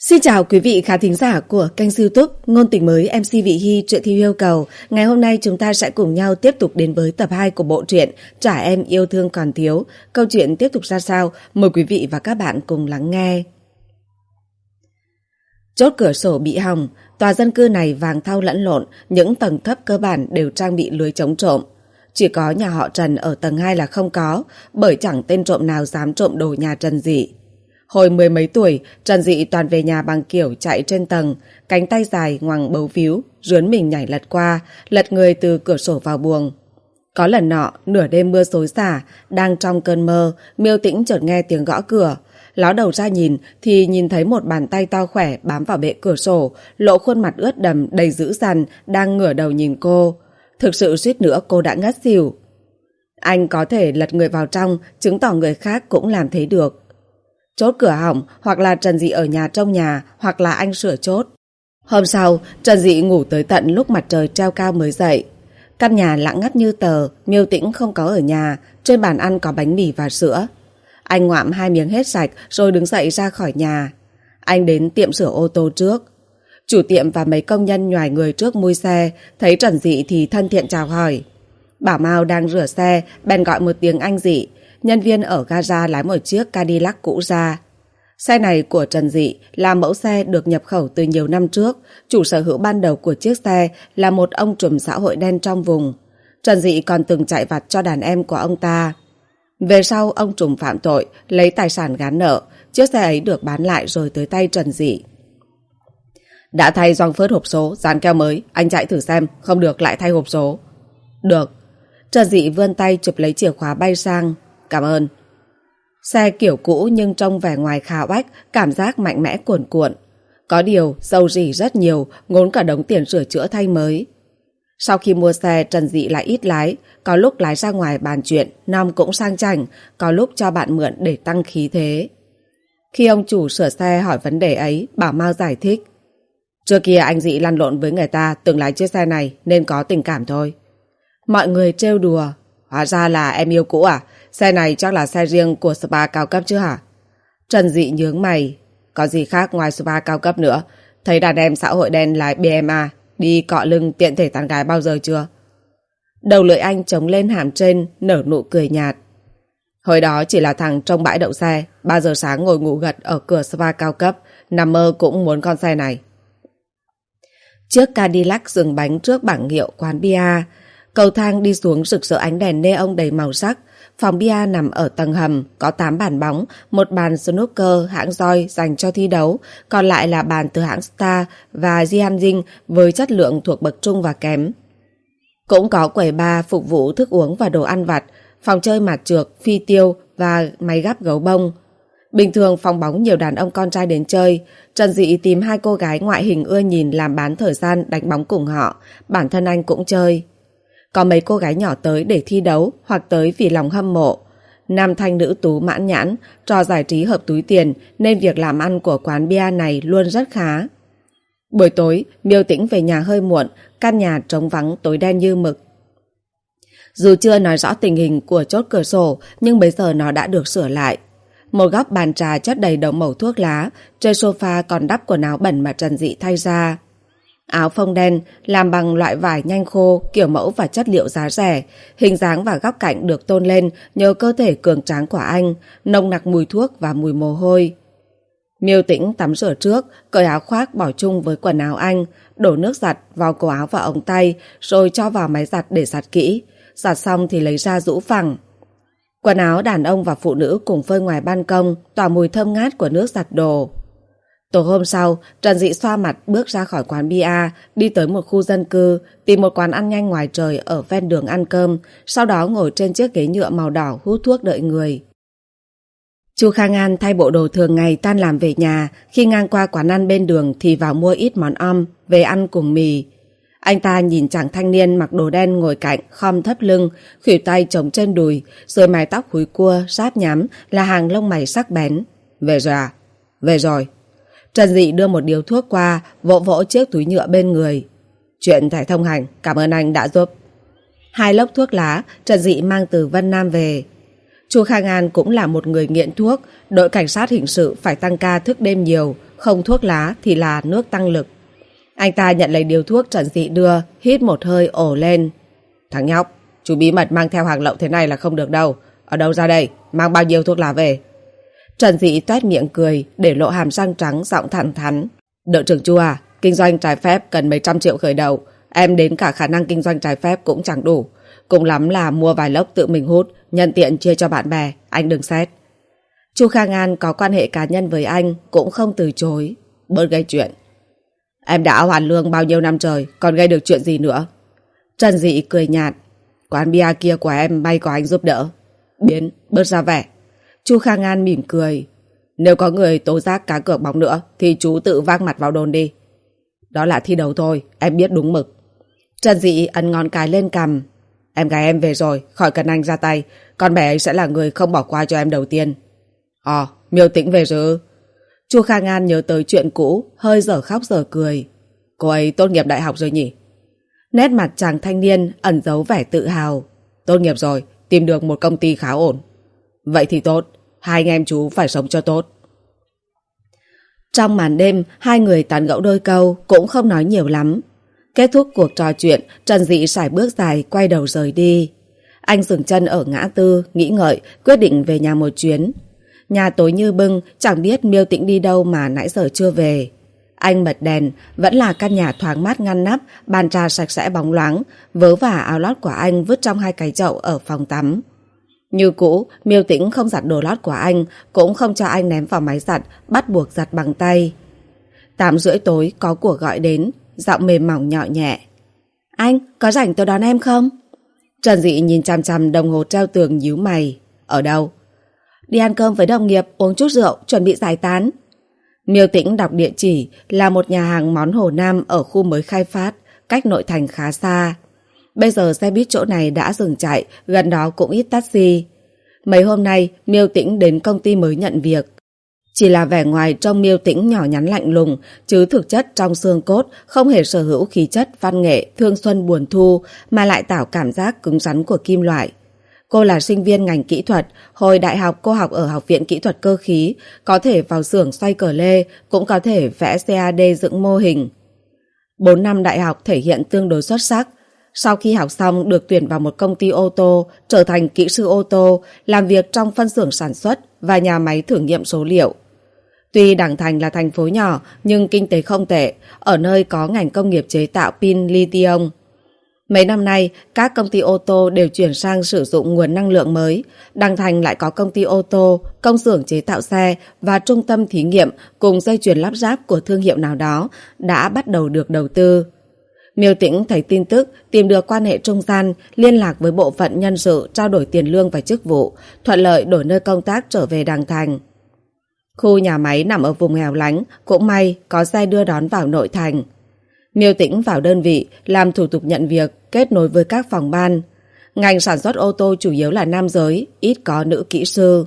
Xin chào quý vị khán thính giả của kênh YouTube Ngôn Tình Mới MC Vị Hy truyện theo yêu cầu. Ngày hôm nay chúng ta sẽ cùng nhau tiếp tục đến với tập 2 của bộ truyện Trả Em Yêu Thương Còn Thiếu. Câu chuyện tiếp tục ra sao? Mời quý vị và các bạn cùng lắng nghe. Chốt cửa sổ bị hỏng, tòa dân cư này vàng thau lẫn lộn, những tầng thấp cơ bản đều trang bị lưới chống trộm. Chỉ có nhà họ Trần ở tầng 2 là không có, bởi chẳng tên trộm nào dám trộm đồ nhà Trần Dị. Hồi mười mấy tuổi, Trần Dị toàn về nhà bằng kiểu chạy trên tầng, cánh tay dài ngoằng bấu víu, rướn mình nhảy lật qua, lật người từ cửa sổ vào buồng. Có lần nọ, nửa đêm mưa xối xả, đang trong cơn mơ, Miêu Tĩnh chợt nghe tiếng gõ cửa. Ló đầu ra nhìn thì nhìn thấy một bàn tay to khỏe bám vào bệ cửa sổ, lộ khuôn mặt ướt đầm đầy dữ dằn, đang ngửa đầu nhìn cô. Thực sự suýt nữa cô đã ngất xỉu. Anh có thể lật người vào trong, chứng tỏ người khác cũng làm thế được. Chốt cửa hỏng, hoặc là Trần Dị ở nhà trông nhà, hoặc là anh sửa chốt. Hôm sau, Trần Dị ngủ tới tận lúc mặt trời treo cao mới dậy. Căn nhà lặng ngắt như tờ, Miêu Tĩnh không có ở nhà, trên bàn ăn có bánh mì và sữa. Anh ngoạm 2 miếng hết sạch rồi đứng dậy ra khỏi nhà. Anh đến tiệm sửa ô tô trước. Chủ tiệm và mấy công nhân nhoài người trước mui xe, thấy Trần Dị thì thân thiện chào hỏi. Bảo Mao đang rửa xe, bèn gọi một tiếng anh Dị. Nhân viên ở gara lái một chiếc Cadillac cũ ra. Xe này của Trần Dị là mẫu xe được nhập khẩu từ nhiều năm trước. Chủ sở hữu ban đầu của chiếc xe là một ông trùm xã hội đen trong vùng. Trần Dị còn từng chạy vặt cho đàn em của ông ta. Về sau ông trùm phạm tội, lấy tài sản gán nợ. Chiếc xe ấy được bán lại rồi tới tay Trần Dị. Đã thay gioăng phớt hộp số, dán keo mới. Anh chạy thử xem, không được lại thay hộp số. Được. Trần Dị vươn tay chụp lấy chìa khóa bay sang. Cảm ơn. Xe kiểu cũ nhưng trông vẻ ngoài khá oách, cảm giác mạnh mẽ cuồn cuộn. Có điều, dầu rỉ rất nhiều, ngốn cả đống tiền sửa chữa thay mới. Sau khi mua xe, Trần Dị lại ít lái, có lúc lái ra ngoài bàn chuyện, Nom cũng sang chảnh, có lúc cho bạn mượn để tăng khí thế. Khi ông chủ sửa xe hỏi vấn đề ấy, Bảo Mao giải thích. Trước kia anh Dị lăn lộn với người ta, từng lái chiếc xe này nên có tình cảm thôi. Mọi người trêu đùa. Hóa ra là em yêu cũ à? Xe này chắc là xe riêng của spa cao cấp chứ hả? Trần Dị nhướng mày. Có gì khác ngoài spa cao cấp nữa? Thấy đàn em xã hội đen lái BMA đi cọ lưng tiện thể tán gái bao giờ chưa? Đầu lưỡi anh chống lên hàm trên, nở nụ cười nhạt. Hồi đó chỉ là thằng trong bãi đậu xe, 3 giờ sáng ngồi ngủ gật ở cửa spa cao cấp, nằm mơ cũng muốn con xe này. Chiếc Cadillac dừng bánh trước bảng hiệu quán bia. Cầu thang đi xuống rực rỡ ánh đèn neon đầy màu sắc. Phòng bia nằm ở tầng hầm, có 8 bàn bóng, một bàn snooker hãng roi dành cho thi đấu, còn lại là bàn từ hãng Star và Jianjing với chất lượng thuộc bậc trung và kém. Cũng có quầy bar phục vụ thức uống và đồ ăn vặt, phòng chơi mặt trượt, phi tiêu và máy gắp gấu bông. Bình thường phòng bóng nhiều đàn ông con trai đến chơi. Trần Dị tìm 2 cô gái ngoại hình ưa nhìn làm bán thời gian đánh bóng cùng họ, bản thân anh cũng chơi. Có mấy cô gái nhỏ tới để thi đấu hoặc tới vì lòng hâm mộ. Nam thanh nữ tú mãn nhãn, trò giải trí hợp túi tiền nên việc làm ăn của quán bia này luôn rất khá. Buổi tối, Miêu Tĩnh về nhà hơi muộn, căn nhà trống vắng tối đen như mực. Dù chưa nói rõ tình hình của chốt cửa sổ, nhưng bây giờ nó đã được sửa lại. Một góc bàn trà chất đầy đống mẩu thuốc lá, trên sofa còn đắp quần áo bẩn mà Trần Dị thay ra. Áo phông đen làm bằng loại vải nhanh khô, kiểu mẫu và chất liệu giá rẻ. Hình dáng và góc cạnh được tôn lên nhờ cơ thể cường tráng của anh, nồng nặc mùi thuốc và mùi mồ hôi. Miêu Tĩnh tắm rửa trước, cởi áo khoác bỏ chung với quần áo anh, đổ nước giặt vào cổ áo và ống tay, rồi cho vào máy giặt để giặt kỹ. Giặt xong thì lấy ra rũ phẳng. Quần áo đàn ông và phụ nữ cùng phơi ngoài ban công, tỏa mùi thơm ngát của nước giặt đồ. Tối hôm sau, Trần Dị xoa mặt bước ra khỏi quán bia, đi tới một khu dân cư, tìm một quán ăn nhanh ngoài trời ở ven đường ăn cơm, sau đó ngồi trên chiếc ghế nhựa màu đỏ hút thuốc đợi người. Chu Khang An thay bộ đồ thường ngày tan làm về nhà, khi ngang qua quán ăn bên đường thì vào mua ít món om, về ăn cùng mì. Anh ta nhìn chàng thanh niên mặc đồ đen ngồi cạnh, khom thấp lưng, khuỷu tay chống trên đùi, rồi mái tóc húi cua, sáp nhắm, là hàng lông mày sắc bén. Về rồi à? Về rồi. Trần Dị đưa một điếu thuốc qua, vỗ vỗ chiếc túi nhựa bên người. Chuyện thẻ thông hành, cảm ơn anh đã giúp. 2 lốc thuốc lá, Trần Dị mang từ Vân Nam về. Chu Khang An cũng là một người nghiện thuốc, đội cảnh sát hình sự phải tăng ca thức đêm nhiều, không thuốc lá thì là nước tăng lực. Anh ta nhận lấy điếu thuốc Trần Dị đưa, hít một hơi ồ lên. Thằng nhóc, chú bí mật mang theo hàng lậu thế này là không được đâu. Ở đâu ra đây? Mang bao nhiêu thuốc lá về? Trần Dị toét miệng cười, để lộ hàm răng trắng, giọng thẳng thắn. Đội trưởng Chu à, kinh doanh trái phép cần mấy trăm triệu khởi đầu. Em đến cả khả năng kinh doanh trái phép cũng chẳng đủ. Cùng lắm là mua vài lốc tự mình hút, nhân tiện chia cho bạn bè, anh đừng xét. Chu Khang An có quan hệ cá nhân với anh, cũng không từ chối. Bớt gây chuyện. Em đã hoàn lương bao nhiêu năm trời, còn gây được chuyện gì nữa? Trần Dị cười nhạt. Quán bia kia của em may có anh giúp đỡ. Biến, bớt ra vẻ. Chu Khang An mỉm cười. Nếu có người tố giác cá cược bóng nữa thì chú tự vác mặt vào đồn đi. Đó là thi đấu thôi, em biết đúng mực. Trần Dị ấn ngón cái lên cằm. Em gái em về rồi, khỏi cần anh ra tay. Con bé ấy sẽ là người không bỏ qua cho em đầu tiên. Miêu Tĩnh về rồi. Chu Khang An nhớ tới chuyện cũ, hơi dở khóc dở cười. Cô ấy tốt nghiệp đại học rồi nhỉ? Nét mặt chàng thanh niên ẩn giấu vẻ tự hào. Tốt nghiệp rồi, tìm được một công ty khá ổn. Vậy thì tốt, hai anh em chú phải sống cho tốt. Trong màn đêm, hai người tán gẫu đôi câu, cũng không nói nhiều lắm. Kết thúc cuộc trò chuyện, Trần Dị sải bước dài, quay đầu rời đi. Anh dừng chân ở ngã tư, nghĩ ngợi, quyết định về nhà một chuyến. Nhà tối như bưng, chẳng biết Miêu Tĩnh đi đâu mà nãy giờ chưa về. Anh bật đèn, vẫn là căn nhà thoáng mát ngăn nắp, bàn trà sạch sẽ bóng loáng, vớ vả áo lót của anh vứt trong hai cái chậu ở phòng tắm. Như cũ, Miêu Tĩnh không giặt đồ lót của anh, cũng không cho anh ném vào máy giặt, bắt buộc giặt bằng tay. 8:30 tối có cuộc gọi đến, giọng mềm mỏng nhỏ nhẹ. Anh, có rảnh tôi đón em không? Trần Dị nhìn chằm chằm đồng hồ treo tường nhíu mày. Ở đâu? Đi ăn cơm với đồng nghiệp, uống chút rượu, chuẩn bị giải tán. Miêu Tĩnh đọc địa chỉ là một nhà hàng món Hồ Nam ở khu mới khai phát, cách nội thành khá xa. Bây giờ xe buýt chỗ này đã dừng chạy, gần đó cũng ít taxi. Mấy hôm nay, Miêu Tĩnh đến công ty mới nhận việc. Chỉ là vẻ ngoài trông Miêu Tĩnh nhỏ nhắn lạnh lùng, chứ thực chất trong xương cốt không hề sở hữu khí chất văn nghệ, thương xuân buồn thu, mà lại tạo cảm giác cứng rắn của kim loại. Cô là sinh viên ngành kỹ thuật, hồi đại học cô học ở Học viện Kỹ thuật Cơ khí, có thể vào xưởng xoay cờ lê, cũng có thể vẽ CAD dựng mô hình. 4 năm đại học thể hiện tương đối xuất sắc. Sau khi học xong được tuyển vào một công ty ô tô, trở thành kỹ sư ô tô, làm việc trong phân xưởng sản xuất và nhà máy thử nghiệm số liệu. Tuy Đằng Thành là thành phố nhỏ nhưng kinh tế không tệ, ở nơi có ngành công nghiệp chế tạo pin lithium. Mấy năm nay, các công ty ô tô đều chuyển sang sử dụng nguồn năng lượng mới. Đằng Thành lại có công ty ô tô, công xưởng chế tạo xe và trung tâm thí nghiệm cùng dây chuyền lắp ráp của thương hiệu nào đó đã bắt đầu được đầu tư. Miêu Tĩnh thấy tin tức, tìm được quan hệ trung gian, liên lạc với bộ phận nhân sự trao đổi tiền lương và chức vụ, thuận lợi đổi nơi công tác trở về Đằng Thành. Khu nhà máy nằm ở vùng hẻo lánh, cũng may có xe đưa đón vào nội thành. Miêu Tĩnh vào đơn vị, làm thủ tục nhận việc, kết nối với các phòng ban. Ngành sản xuất ô tô chủ yếu là nam giới, ít có nữ kỹ sư.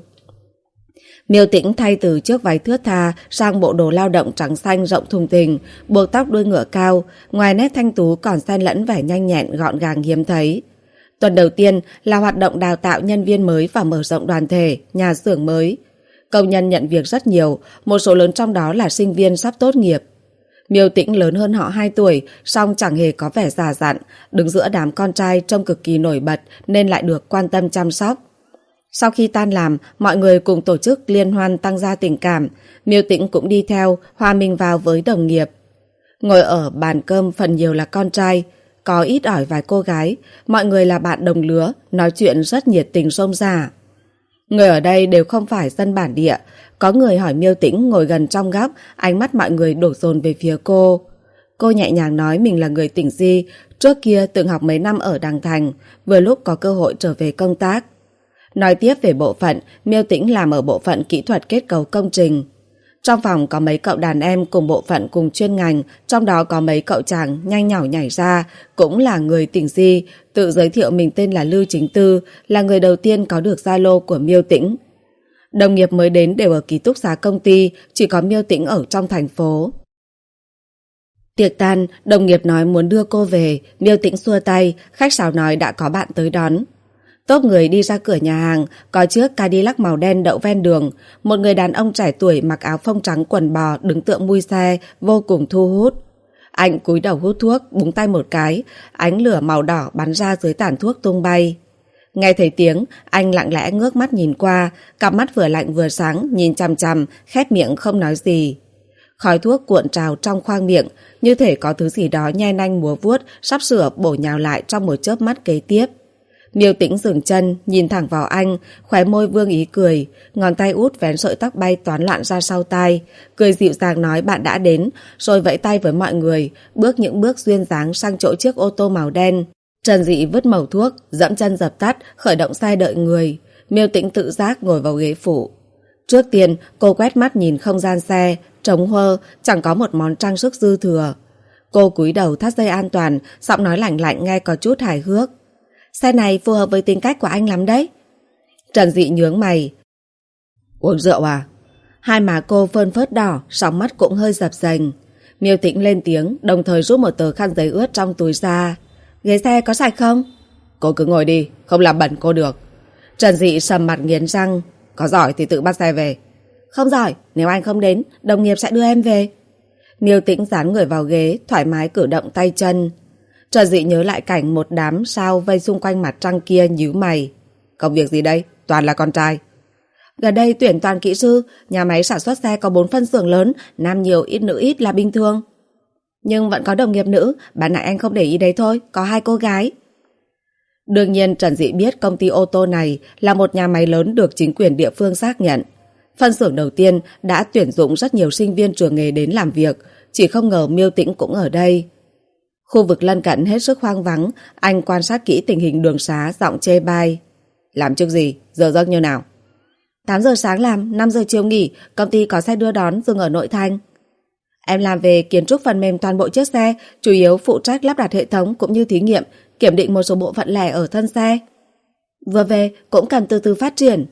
Miêu Tĩnh thay từ chiếc váy thướt tha sang bộ đồ lao động trắng xanh rộng thùng thình, buộc tóc đuôi ngựa cao, ngoài nét thanh tú còn xen lẫn vẻ nhanh nhẹn gọn gàng hiếm thấy. Tuần đầu tiên là hoạt động đào tạo nhân viên mới và mở rộng đoàn thể, nhà xưởng mới. Công nhân nhận việc rất nhiều, một số lớn trong đó là sinh viên sắp tốt nghiệp. Miêu Tĩnh lớn hơn họ 2 tuổi, song chẳng hề có vẻ già dặn, đứng giữa đám con trai trông cực kỳ nổi bật nên lại được quan tâm chăm sóc. Sau khi tan làm, mọi người cùng tổ chức liên hoan tăng gia tình cảm, Miêu Tĩnh cũng đi theo, hòa mình vào với đồng nghiệp. Ngồi ở bàn cơm phần nhiều là con trai, có ít ỏi vài cô gái, mọi người là bạn đồng lứa, nói chuyện rất nhiệt tình rôm rả. Người ở đây đều không phải dân bản địa, có người hỏi Miêu Tĩnh ngồi gần trong góc, ánh mắt mọi người đổ dồn về phía cô. Cô nhẹ nhàng nói mình là người tỉnh Di, trước kia từng học mấy năm ở Đằng Thành, vừa lúc có cơ hội trở về công tác. Nói tiếp về bộ phận, Miêu Tĩnh làm ở bộ phận kỹ thuật kết cấu công trình. Trong phòng có mấy cậu đàn em cùng bộ phận cùng chuyên ngành, trong đó có mấy cậu chàng nhanh nhỏ nhảy ra, cũng là người tỉnh Di, tự giới thiệu mình tên là Lưu Chính Tư, là người đầu tiên có được Zalo của Miêu Tĩnh. Đồng nghiệp mới đến đều ở ký túc xá công ty, chỉ có Miêu Tĩnh ở trong thành phố. Tiệc tan, đồng nghiệp nói muốn đưa cô về, Miêu Tĩnh xua tay, khách sáo nói đã có bạn tới đón. Tốp người đi ra cửa nhà hàng, có chiếc Cadillac màu đen đậu ven đường. Một người đàn ông trẻ tuổi mặc áo phông trắng quần bò đứng tựa mui xe, vô cùng thu hút. Anh cúi đầu hút thuốc, búng tay một cái, ánh lửa màu đỏ bắn ra dưới tàn thuốc tung bay. Nghe thấy tiếng, anh lặng lẽ ngước mắt nhìn qua, cặp mắt vừa lạnh vừa sáng, nhìn chằm chằm, khép miệng không nói gì. Khói thuốc cuộn trào trong khoang miệng, như thể có thứ gì đó nhe nanh múa vuốt, sắp sửa bổ nhào lại trong một chớp mắt kế tiếp. Miêu Tĩnh dừng chân, nhìn thẳng vào anh, khóe môi vương ý cười, ngón tay út vén sợi tóc bay toán loạn ra sau tai, cười dịu dàng nói bạn đã đến, rồi vẫy tay với mọi người, bước những bước duyên dáng sang chỗ chiếc ô tô màu đen. Trần Dị vứt mẩu thuốc, dẫm chân dập tắt, khởi động xe đợi người. Miêu Tĩnh tự giác ngồi vào ghế phụ. Trước tiên, cô quét mắt nhìn không gian xe, trống huơ, chẳng có một món trang sức dư thừa. Cô cúi đầu thắt dây an toàn, giọng nói lạnh lạnh nghe có chút hài hước. Xe này phù hợp với tính cách của anh lắm đấy. Trần Dị nhướng mày. Uống rượu à? Hai má cô phơn phớt đỏ, sóng mắt cũng hơi dập dềnh. Miêu Tĩnh lên tiếng, đồng thời rút một tờ khăn giấy ướt trong túi ra. Ghế xe có sạch không? Cô cứ ngồi đi, không làm bẩn cô được. Trần Dị sầm mặt nghiến răng. Có giỏi thì tự bắt xe về. Không giỏi, nếu anh không đến, đồng nghiệp sẽ đưa em về. Miêu Tĩnh dán người vào ghế, thoải mái cử động tay chân. Trần Dị nhớ lại cảnh một đám sao vây xung quanh mặt trăng kia, nhíu mày. Công việc gì đây? Toàn là con trai. Gần đây tuyển toàn kỹ sư, nhà máy sản xuất xe có 4 phân xưởng lớn, nam nhiều ít nữ ít là bình thường. Nhưng vẫn có đồng nghiệp nữ, ban nãy anh không để ý đấy thôi, có 2 cô gái. Đương nhiên Trần Dị biết công ty ô tô này là một nhà máy lớn được chính quyền địa phương xác nhận. Phân xưởng đầu tiên đã tuyển dụng rất nhiều sinh viên trường nghề đến làm việc, chỉ không ngờ Miêu Tĩnh cũng ở đây. Khu vực lân cận hết sức hoang vắng, anh quan sát kỹ tình hình đường xá, giọng chê bai. Làm chức gì? Giờ giấc như nào? 8 giờ sáng làm, 5 giờ chiều nghỉ, công ty có xe đưa đón dừng ở nội thành. Em làm về kiến trúc phần mềm toàn bộ chiếc xe, chủ yếu phụ trách lắp đặt hệ thống cũng như thí nghiệm, kiểm định một số bộ phận lẻ ở thân xe. Vừa về cũng cần từ từ phát triển.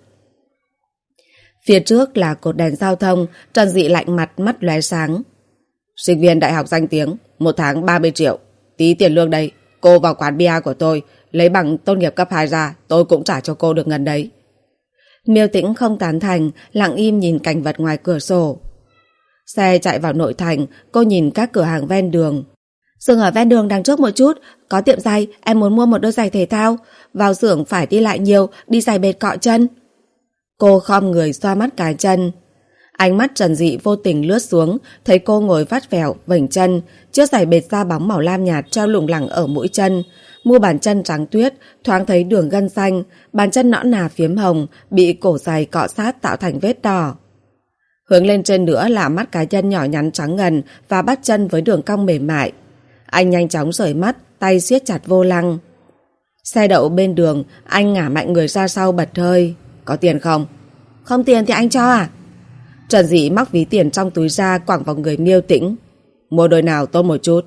Phía trước là cột đèn giao thông, Trần Dị lạnh mặt, mắt lóe sáng. Sinh viên đại học danh tiếng, 1 tháng 30 triệu. Tí tiền lương đây, cô vào quán bia của tôi, lấy bằng tốt nghiệp cấp 2 ra, tôi cũng trả cho cô được ngần đấy. Miêu Tĩnh không tán thành, lặng im nhìn cảnh vật ngoài cửa sổ. Xe chạy vào nội thành, cô nhìn các cửa hàng ven đường. Dừng ở ven đường đằng trước một chút, có tiệm giày, em muốn mua một đôi giày thể thao. Vào xưởng phải đi lại nhiều, đi giày bệt cọ chân. Cô khom người xoa mắt cái chân. Ánh mắt Trần Dị vô tình lướt xuống, thấy cô ngồi vắt vẻo, vểnh chân, chiếc giày bệt da bóng màu lam nhạt treo lủng lẳng ở mũi chân. Mu bàn chân trắng tuyết, thoáng thấy đường gân xanh, bàn chân nõn nà phiếm hồng, bị cổ giày cọ sát tạo thành vết đỏ. Hướng lên trên nữa là mắt cái chân nhỏ nhắn trắng ngần và bắp chân với đường cong mềm mại. Anh nhanh chóng rời mắt, tay siết chặt vô lăng. Xe đậu bên đường, anh ngả mạnh người ra sau bật hơi. Có tiền không? Không tiền thì anh cho à? Trần Dị móc ví tiền trong túi ra quẳng vào người Miêu Tĩnh. Mua đôi nào tốt một chút.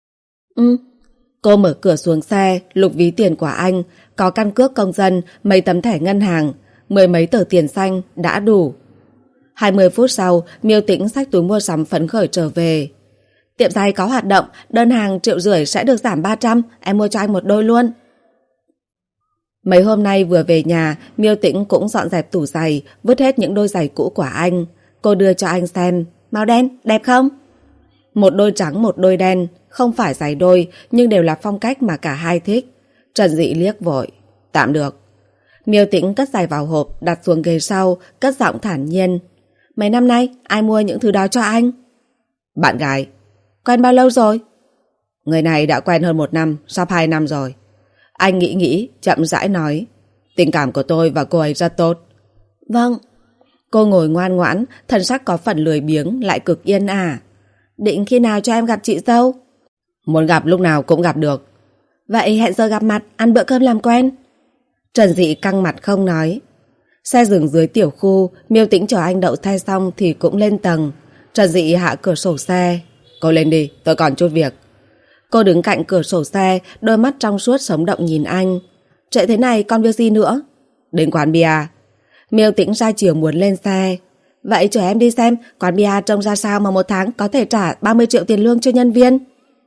Cô mở cửa xuống xe, lục ví tiền của anh, có căn cước công dân, mấy tấm thẻ ngân hàng, 10 mấy tờ tiền xanh, đã đủ. 20 phút sau, Miêu Tĩnh xách túi mua sắm phấn khởi trở về. Tiệm giày có hoạt động, đơn hàng 1,5 triệu sẽ được giảm 300, em mua cho anh một đôi luôn. Mấy hôm nay vừa về nhà, Miêu Tĩnh cũng dọn dẹp tủ giày, vứt hết những đôi giày cũ của anh. Cô đưa cho anh xem, màu đen, đẹp không? Một đôi trắng một đôi đen, không phải giày đôi, nhưng đều là phong cách mà cả hai thích. Trần Dị liếc vội, tạm được. Miêu Tĩnh cất giày vào hộp, đặt xuống ghế sau, cất giọng thản nhiên. Mấy năm nay, ai mua những thứ đó cho anh? Bạn gái. Quen bao lâu rồi? Người này đã quen hơn 1 năm, sắp 2 năm rồi. Anh nghĩ, chậm rãi nói. Tình cảm của tôi và cô ấy rất tốt. Vâng. Cô ngồi ngoan ngoãn, thần sắc có phần lười biếng, lại cực yên ả. Định khi nào cho em gặp chị dâu? Muốn gặp lúc nào cũng gặp được. Vậy hẹn giờ gặp mặt, ăn bữa cơm làm quen. Trần Dị căng mặt không nói. Xe dừng dưới tiểu khu, Miêu Tĩnh chờ anh đậu xe xong thì cũng lên tầng. Trần Dị hạ cửa sổ xe. Cô lên đi, tôi còn chút việc. Cô đứng cạnh cửa sổ xe, đôi mắt trong suốt sống động nhìn anh. Trễ thế này còn việc gì nữa? Đến quán bia. Miêu Tĩnh ra chiều muốn lên xe. Vậy chở em đi xem quán bia trông ra sao mà 1 tháng có thể trả 30 triệu tiền lương cho nhân viên.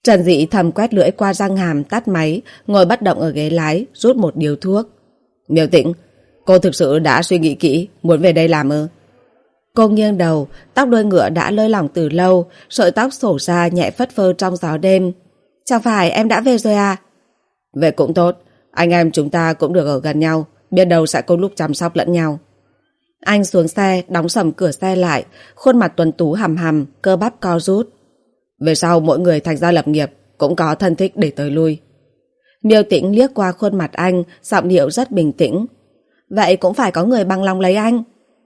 Trần Dị thầm quét lưỡi qua răng hàm, tắt máy, ngồi bất động ở ghế lái, rút một điếu thuốc. Miêu Tĩnh, cô thực sự đã suy nghĩ kỹ, muốn về đây làm ư? Cô nghiêng đầu, tóc đuôi ngựa đã lơi lỏng từ lâu, sợi tóc xổ ra nhẹ phất phơ trong gió đêm. Chẳng phải em đã về rồi à? Về cũng tốt, anh em chúng ta cũng được ở gần nhau, biết đâu sẽ có lúc chăm sóc lẫn nhau. Anh xuống xe, đóng sầm cửa xe lại, khuôn mặt tuấn tú hầm hầm, cơ bắp co rút. Về sau mỗi người thành ra lập nghiệp, cũng có thân thích để tới lui. Miêu Tĩnh liếc qua khuôn mặt anh, giọng điệu rất bình tĩnh. Vậy cũng phải có người bằng lòng lấy anh.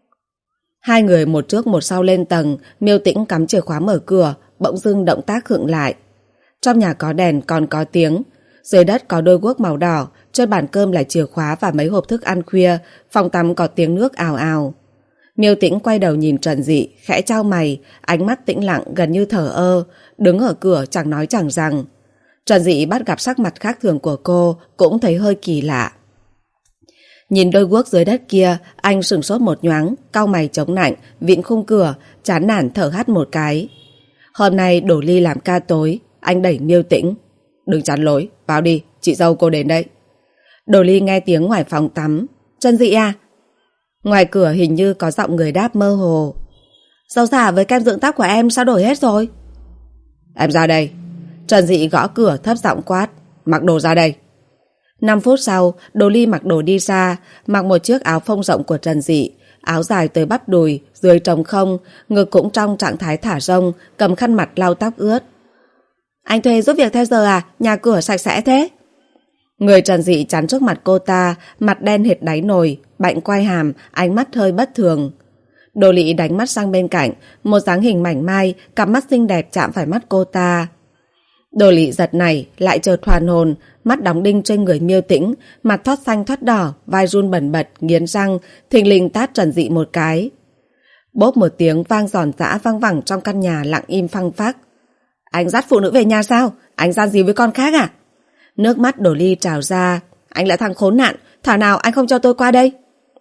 Hai người một trước một sau lên tầng, Miêu Tĩnh cắm chìa khóa mở cửa, bỗng dưng động tác khựng lại. Trong nhà có đèn còn có tiếng, dưới đất có đôi guốc màu đỏ, trên bàn cơm là chìa khóa và mấy hộp thức ăn khuya, phòng tắm có tiếng nước ào ào. Miêu Tĩnh quay đầu nhìn Trần Dị, khẽ chau mày, ánh mắt tĩnh lặng gần như thờ ơ, đứng ở cửa chẳng nói chẳng rằng. Trần Dị bắt gặp sắc mặt khác thường của cô, cũng thấy hơi kỳ lạ. Nhìn đôi guốc dưới đất kia, anh sửng sốt một nhoáng, cau mày chống nạnh, vịn khung cửa, chán nản thở hắt một cái. Hôm nay đổ ly làm ca tối, anh đẩy Miêu Tĩnh. Đừng chắn lối, vào đi, chị dâu cô đến đây. Đổ ly nghe tiếng ngoài phòng tắm. Trần Dị à? Ngoài cửa hình như có giọng người đáp mơ hồ. Dầu xả với kem dưỡng tóc của em sao đổi hết rồi? Em ra đây. Trần Dị gõ cửa thấp giọng quát. Mặc đồ ra đây. 5 phút sau, Đồ Ly mặc đồ đi ra, mặc một chiếc áo phông rộng của Trần Dị, áo dài tới bắp đùi, dưới trống không, ngực cũng trong trạng thái thả rông, cầm khăn mặt lau tóc ướt. Anh thuê giúp việc theo giờ à? Nhà cửa sạch sẽ thế? Người Trần Dị chắn trước mặt cô ta, mặt đen hệt đáy nồi, bạnh quai hàm, ánh mắt hơi bất thường. Đồ Lị đánh mắt sang bên cạnh, một dáng hình mảnh mai, cặp mắt xinh đẹp chạm phải mắt cô ta. Đồ Lị giật nảy, lại chợt hoàn hồn, mắt đóng đinh trên người Miêu Tĩnh, mặt thoát xanh thoát đỏ, vai run bẩn bật, nghiến răng, thình lình tát Trần Dị một cái. Bốp một tiếng vang giòn giã vang vẳng trong căn nhà lặng im phăng phắc. Anh dắt phụ nữ về nhà sao? Anh gian gì với con khác à? Nước mắt Đồ Ly trào ra. Anh là thằng khốn nạn, thảo nào anh không cho tôi qua đây?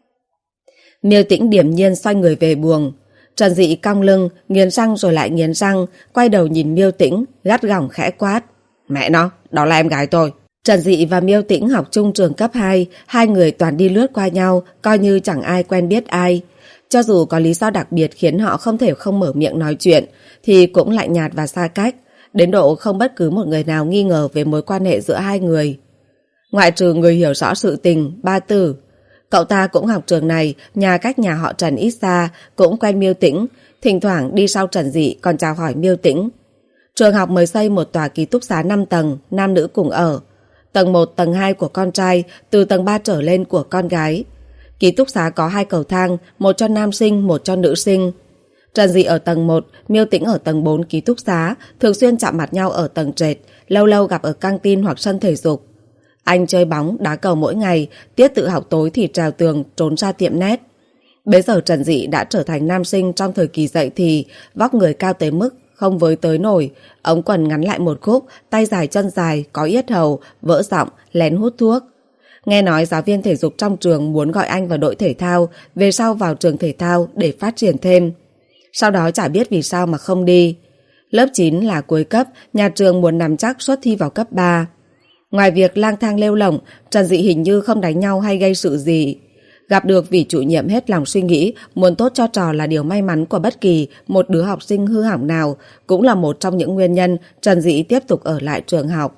Miêu Tĩnh điềm nhiên xoay người về buồng. Trần Dị cong lưng, nghiến răng rồi lại nghiến răng, quay đầu nhìn Miêu Tĩnh, gắt gỏng khẽ quát. Mẹ nó, đó là em gái tôi. Trần Dị và Miêu Tĩnh học chung trường cấp 2, hai người toàn đi lướt qua nhau, coi như chẳng ai quen biết ai. Cho dù có lý do đặc biệt khiến họ không thể không mở miệng nói chuyện, thì cũng lạnh nhạt và xa cách, đến độ không bất cứ một người nào nghi ngờ về mối quan hệ giữa hai người. Ngoại trừ người hiểu rõ sự tình, Ba Tử. Cậu ta cũng học trường này, nhà cách nhà họ Trần ít xa, cũng quen Miêu Tĩnh, thỉnh thoảng đi sau Trần Dị còn chào hỏi Miêu Tĩnh. Trường học mới xây một tòa ký túc xá 5 tầng, nam nữ cùng ở. Tầng 1, tầng 2 của con trai, từ tầng 3 trở lên của con gái. Ký túc xá có 2 cầu thang, một cho nam sinh, một cho nữ sinh. Trần Dị ở tầng 1, Miêu Tĩnh ở tầng 4 ký túc xá, thường xuyên chạm mặt nhau ở tầng trệt, lâu lâu gặp ở căng tin hoặc sân thể dục. Anh chơi bóng, đá cầu mỗi ngày, tiết tự học tối thì trèo tường, trốn ra tiệm net. Bấy giờ Trần Dị đã trở thành nam sinh trong thời kỳ dậy thì, vóc người cao tới mức không với tới nổi, ống quần ngắn lại một khúc, tay dài chân dài, có yết hầu, vỡ giọng, lén hút thuốc. Nghe nói giáo viên thể dục trong trường muốn gọi anh vào đội thể thao, về sau vào trường thể thao để phát triển thêm. Sau đó chả biết vì sao mà không đi. Lớp 9 là cuối cấp, nhà trường muốn nắm chắc suất thi vào cấp 3. Ngoài việc lang thang lêu lổng, Trần Dị hình như không đánh nhau hay gây sự gì. Gặp được vị chủ nhiệm hết lòng suy nghĩ muốn tốt cho trò là điều may mắn của bất kỳ một đứa học sinh hư hỏng nào, cũng là một trong những nguyên nhân Trần Dị tiếp tục ở lại trường học.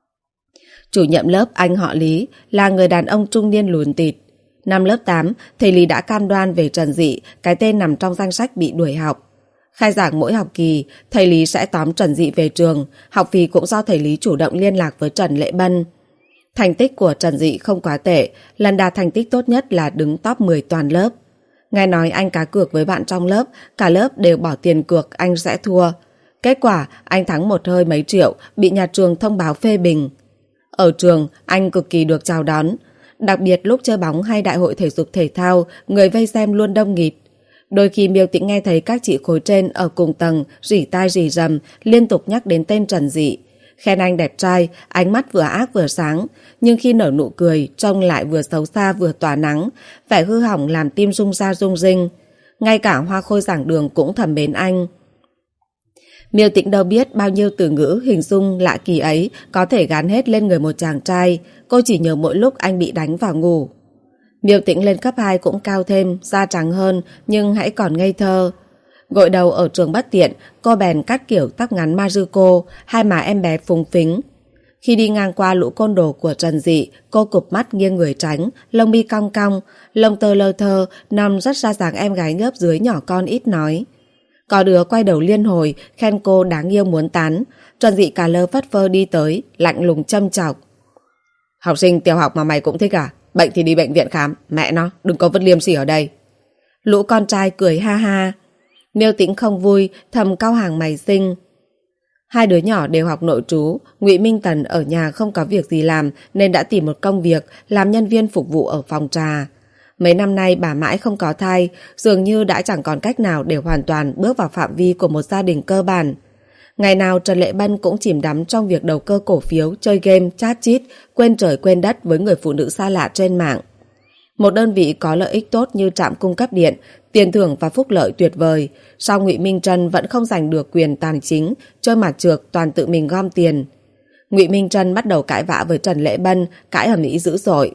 Chủ nhiệm lớp anh họ Lý là người đàn ông trung niên lùn tịt. Năm lớp 8, thầy Lý đã cam đoan về Trần Dị, cái tên nằm trong danh sách bị đuổi học. Khai giảng mỗi học kỳ, thầy Lý sẽ tóm Trần Dị về trường, học phí cũng do thầy Lý chủ động liên lạc với Trần Lệ Bân. Thành tích của Trần Dị không quá tệ, lần đạt thành tích tốt nhất là đứng top 10 toàn lớp. Nghe nói anh cá cược với bạn trong lớp, cả lớp đều bỏ tiền cược anh sẽ thua. Kết quả, anh thắng một hơi mấy triệu, bị nhà trường thông báo phê bình. Ở trường, anh cực kỳ được chào đón. Đặc biệt lúc chơi bóng hay đại hội thể dục thể thao, người vây xem luôn đông nghịt. Đôi khi Miêu Tĩnh nghe thấy các chị khối trên ở cùng tầng rỉ tai rỉ rầm liên tục nhắc đến tên Trần Dị, khen anh đẹp trai, ánh mắt vừa ác vừa sáng, nhưng khi nở nụ cười trông lại vừa xấu xa vừa tỏa nắng, vẻ hư hỏng làm tim rung ra rung rinh. Ngay cả hoa khôi giảng đường cũng thầm mến anh. Miêu Tĩnh đâu biết bao nhiêu từ ngữ hình dung lạ kỳ ấy có thể gán hết lên người một chàng trai. Cô chỉ nhớ mỗi lúc anh bị đánh vào ngủ. Miêu Tĩnh lên cấp 2 cũng cao thêm, da trắng hơn nhưng hãy còn ngây thơ. Gội đầu ở trường bất tiện, cô bèn cắt kiểu tóc ngắn Mazuko, hai má em bé phúng phính. Khi đi ngang qua lũ côn đồ của Trần Dị, cô cụp mắt nghiêng người tránh, lông mi cong cong, lông tơ lơ thơ, nằm rất ra dáng em gái nhớp dưới nhỏ con ít nói. Có đứa quay đầu liên hồi, khen cô đáng yêu muốn tán. Trần Dị cả lơ phất phơ đi tới, lạnh lùng châm chọc. Học sinh tiểu học mà mày cũng thích à? Bệnh thì đi bệnh viện khám, mẹ nó, đừng có vứt liêm sỉ ở đây. Lũ con trai cười ha ha. Miêu Tĩnh không vui, thầm cau hàng mày xinh. Hai đứa nhỏ đều học nội trú, Ngụy Minh Tần ở nhà không có việc gì làm nên đã tìm một công việc làm nhân viên phục vụ ở phòng trà. Mấy năm nay bà mãi không có thai, dường như đã chẳng còn cách nào để hoàn toàn bước vào phạm vi của một gia đình cơ bản. Ngày nào Trần Lệ Bân cũng chìm đắm trong việc đầu cơ cổ phiếu, chơi game, chat chít, quên trời quên đất với người phụ nữ xa lạ trên mạng. Một đơn vị có lợi ích tốt như trạm cung cấp điện, tiền thưởng và phúc lợi tuyệt vời, song Ngụy Minh Trân vẫn không giành được quyền tài chính, chơi mặt trược toàn tự mình gom tiền. Ngụy Minh Trân bắt đầu cãi vã với Trần Lệ Bân, cãi ầm ĩ dữ dội.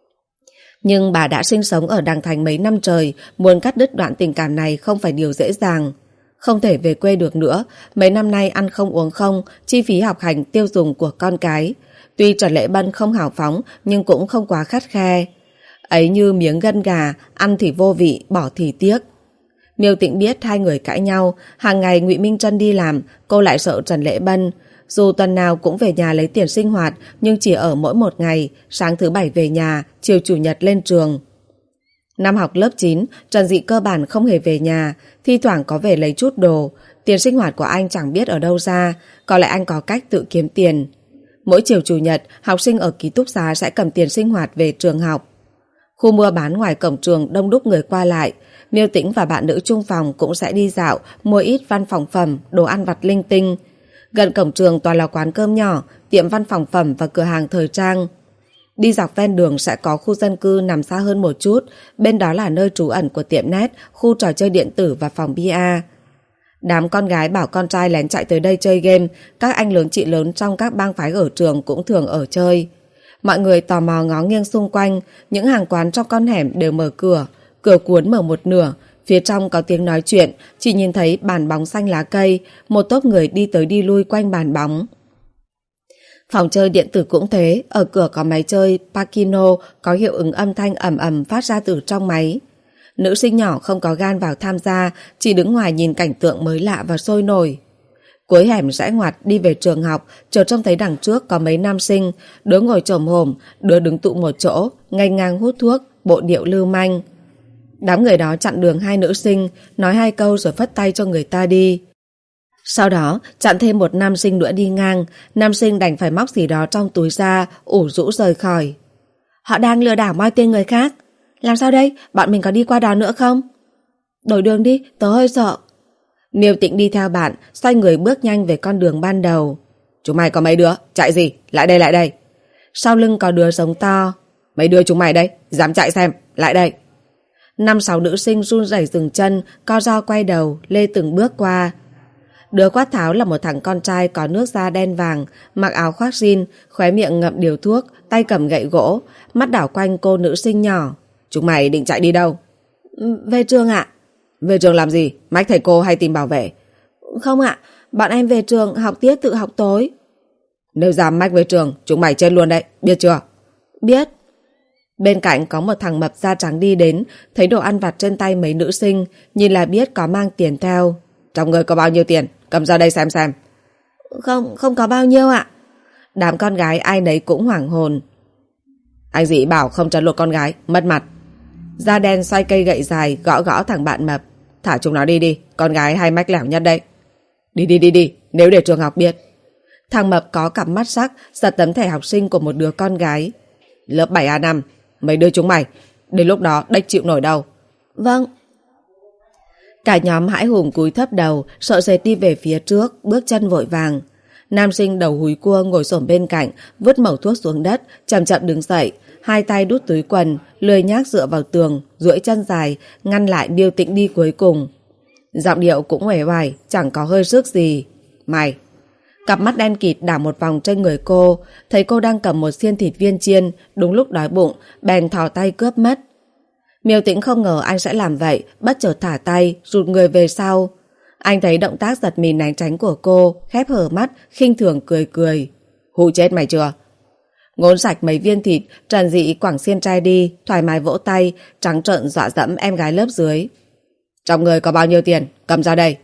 Nhưng bà đã sinh sống ở Đàng Thành mấy năm trời, muốn cắt đứt đoạn tình cảm này không phải điều dễ dàng. Không thể về quê được nữa, mấy năm nay ăn không uống không, chi phí học hành tiêu dùng của con cái. Tuy Trần Lệ Bân không hào phóng nhưng cũng không quá khắt khe. Ấy như miếng gân gà, ăn thì vô vị, bỏ thì tiếc. Miêu Tĩnh biết hai người cãi nhau, hàng ngày Ngụy Minh Trân đi làm, cô lại sợ Trần Lệ Bân. Dù tuần nào cũng về nhà lấy tiền sinh hoạt, nhưng chỉ ở mỗi một ngày, sáng thứ Bảy về nhà, chiều Chủ nhật lên trường. Năm học lớp 9, Trần Dị cơ bản không hề về nhà, thi thoảng có về lấy chút đồ. Tiền sinh hoạt của anh chẳng biết ở đâu ra, có lẽ anh có cách tự kiếm tiền. Mỗi chiều Chủ nhật, học sinh ở ký túc xá sẽ cầm tiền sinh hoạt về trường học. Khu mua bán ngoài cổng trường đông đúc người qua lại, Miêu Tĩnh và bạn nữ chung phòng cũng sẽ đi dạo, mua ít văn phòng phẩm, đồ ăn vặt linh tinh. Gần cổng trường toàn là quán cơm nhỏ, tiệm văn phòng phẩm và cửa hàng thời trang. Đi dọc ven đường sẽ có khu dân cư nằm xa hơn một chút, bên đó là nơi trú ẩn của tiệm net, khu trò chơi điện tử và phòng bia. Đám con gái bảo con trai lén chạy tới đây chơi game, các anh lớn chị lớn trong các bang phái ở trường cũng thường ở chơi. Mọi người tò mò ngó nghiêng xung quanh, những hàng quán trong con hẻm đều mở cửa, cửa cuốn mở một nửa, phía trong có tiếng nói chuyện, chỉ nhìn thấy bàn bóng xanh lá cây, một tốp người đi tới đi lui quanh bàn bóng. Phòng chơi điện tử cũng thế, ở cửa có máy chơi Pakino có hiệu ứng âm thanh ầm ầm phát ra từ trong máy. Nữ sinh nhỏ không có gan vào tham gia, chỉ đứng ngoài nhìn cảnh tượng mới lạ và sôi nổi. Cuối hẻm rẽ ngoặt đi về trường học, chợt trông thấy đằng trước có mấy nam sinh, đứa ngồi chồm hổm, đứa đứng tụ một chỗ, nghênh ngang hút thuốc, bộ điệu lưu manh. Đám người đó chặn đường hai nữ sinh, nói hai câu rồi phất tay cho người ta đi. Sau đó chặn thêm một nam sinh nữa đi ngang, nam sinh đành phải móc gì đó trong túi ra, ủ rũ rời khỏi. Họ đang lừa đảo moi tiền người khác. Làm sao đây? Bọn mình có đi qua đó nữa không? Đổi đường đi, tớ hơi sợ. Miêu Tĩnh đi theo bạn, xoay người bước nhanh về con đường ban đầu. Chúng mày có mấy đứa? Chạy gì? Lại đây, lại đây. Sau lưng có đứa giống to. Mấy đứa chúng mày đây, dám chạy xem, lại đây. 5-6 nữ sinh run rẩy dừng chân, co ro quay đầu, lê từng bước qua. Đứa quát tháo là một thằng con trai có nước da đen vàng, mặc áo khoác jean, khóe miệng ngậm điếu thuốc, tay cầm gậy gỗ, mắt đảo quanh cô nữ sinh nhỏ. Chúng mày định chạy đi đâu? Về trường ạ. Về trường làm gì? Mách thầy cô hay tìm bảo vệ? Không ạ, bọn em về trường học tiết tự học tối. Nếu dám mách về trường, chúng mày chết luôn đấy, biết chưa? Biết. Bên cạnh có một thằng mập da trắng đi đến, thấy đồ ăn vặt trên tay mấy nữ sinh, nhìn là biết có mang tiền theo. Trong người có bao nhiêu tiền? Cầm ra đây xem. Không có bao nhiêu ạ. Đám con gái ai nấy cũng hoảng hồn. Anh Dĩ bảo không trấn lột con gái, mất mặt. Da đen xoay cây gậy dài gõ gõ thằng bạn mập. Thả chúng nó đi, con gái hay mách lẻo nhất đấy. Đi, nếu để trường học biết. Thằng mập có cặp mắt sắc giật tấm thẻ học sinh của một đứa con gái. Lớp 7A5, mấy đứa chúng mày, đến lúc đó đếch chịu nổi đâu. Vâng. Cả nhóm hãi hùng cúi thấp đầu, sợ sệt đi về phía trước, bước chân vội vàng. Nam sinh đầu húi cua ngồi xổm bên cạnh, vứt mẩu thuốc xuống đất, chậm chậm đứng dậy, hai tay đút túi quần, lười nhác dựa vào tường, duỗi chân dài, ngăn lại Miêu Tĩnh đi cuối cùng. Giọng điệu cũng uể oải, chẳng có hơi sức gì. Mày. Cặp mắt đen kịt đảo một vòng trên người cô, thấy cô đang cầm một xiên thịt viên chiên, đúng lúc đói bụng, bèn thò tay cướp mất. Miêu Tĩnh không ngờ anh sẽ làm vậy, bất chợt thả tay, rụt người về sau. Anh thấy động tác giật mình né tránh của cô, khép hờ mắt, khinh thường cười cười. Hù chết mày chưa? Ngốn sạch mấy viên thịt, Trần Dị quẳng xiên trai đi, thoải mái vỗ tay, trắng trợn dọa dẫm em gái lớp dưới. Trong người có bao nhiêu tiền? Cầm ra đây.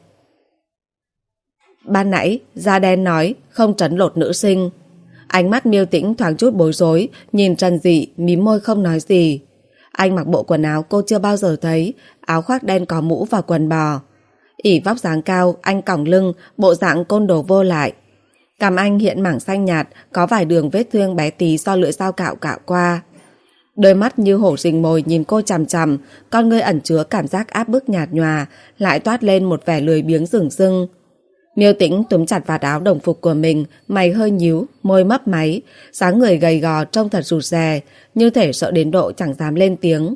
Ban nãy, da đen nói, không trấn lột nữ sinh. Ánh mắt Miêu Tĩnh thoáng chút bối rối, nhìn Trần Dị, mím môi không nói gì. Anh mặc bộ quần áo cô chưa bao giờ thấy, áo khoác đen có mũ và quần bò. ỷ vóc dáng cao, anh còng lưng, bộ dạng côn đồ vô lại. Cằm anh hiện mảng xanh nhạt, có vài đường vết thương bé tí do lưỡi dao cạo qua. Đôi mắt như hổ rình mồi nhìn cô chằm chằm, con ngươi ẩn chứa cảm giác áp bức nhạt nhòa, lại toát lên một vẻ lười biếng rừng rưng. Miêu Tĩnh túm chặt vạt áo đồng phục của mình, mày hơi nhíu, môi mấp máy, dáng người gầy gò trông thật rụt rè, như thể sợ đến độ chẳng dám lên tiếng.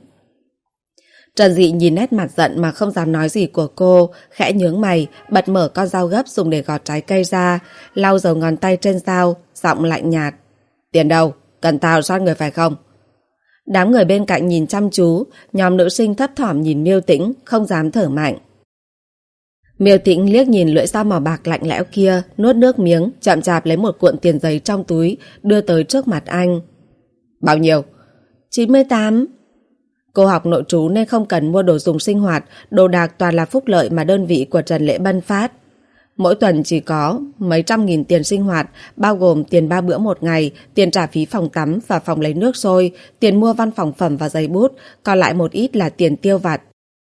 Trần Dị nhìn nét mặt giận mà không dám nói gì của cô, khẽ nhướng mày, bật mở con dao gấp dùng để gọt trái cây ra, lau dầu ngón tay trên dao, giọng lạnh nhạt. Tiền đâu? Cần tao soát người phải không? Đám người bên cạnh nhìn chăm chú, nhóm nữ sinh thấp thỏm nhìn Miêu Tĩnh, không dám thở mạnh. Miêu Tĩnh liếc nhìn lưỡi dao màu bạc lạnh lẽo kia, nuốt nước miếng, chậm chạp lấy một cuộn tiền giấy trong túi, đưa tới trước mặt anh. Bao nhiêu? 98. Cô học nội trú nên không cần mua đồ dùng sinh hoạt, đồ đạc toàn là phúc lợi mà đơn vị của Trần Lễ Bân phát. Mỗi tuần chỉ có mấy trăm nghìn tiền sinh hoạt, bao gồm tiền 3 bữa một ngày, tiền trả phí phòng tắm và phòng lấy nước sôi, tiền mua văn phòng phẩm và giấy bút, còn lại một ít là tiền tiêu vặt.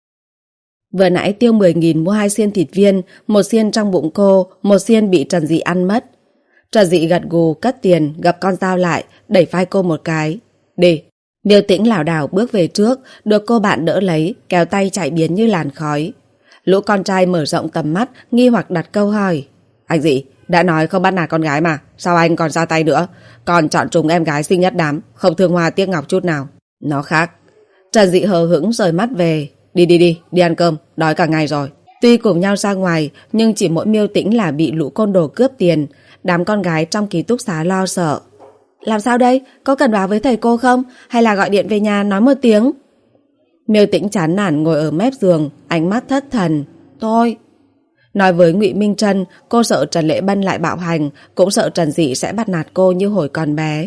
Vừa nãy tiêu 10.000 mua 2 xiên thịt viên, một xiên trong bụng cô, một xiên bị Trần Dị ăn mất. Trần Dị gật gù cất tiền, gập con dao lại, đẩy vai cô một cái. Đi. Miêu Tĩnh lảo đảo bước về trước, được cô bạn đỡ lấy, kéo tay chạy biến như làn khói. Lũ con trai mở rộng tầm mắt, nghi hoặc đặt câu hỏi. Anh Dị, đã nói không bắt nạt con gái mà, sao anh còn ra tay nữa? Còn chọn trúng em gái xinh nhất đám, không thương hoa tiếc ngọc chút nào. Nó khác. Trần Dị hờ hững rời mắt về. Đi ăn cơm, đói cả ngày rồi. Tuy cùng nhau ra ngoài, nhưng chỉ mỗi Miêu Tĩnh là bị lũ côn đồ cướp tiền. Đám con gái trong ký túc xá lo sợ. Làm sao đây? Có cần báo với thầy cô không? Hay là gọi điện về nhà nói một tiếng? Miêu Tĩnh chán nản ngồi ở mép giường, ánh mắt thất thần. Thôi. Nói với Ngụy Minh Trân, cô sợ Trần Lễ Bân lại bạo hành, cũng sợ Trần Dị sẽ bắt nạt cô như hồi còn bé.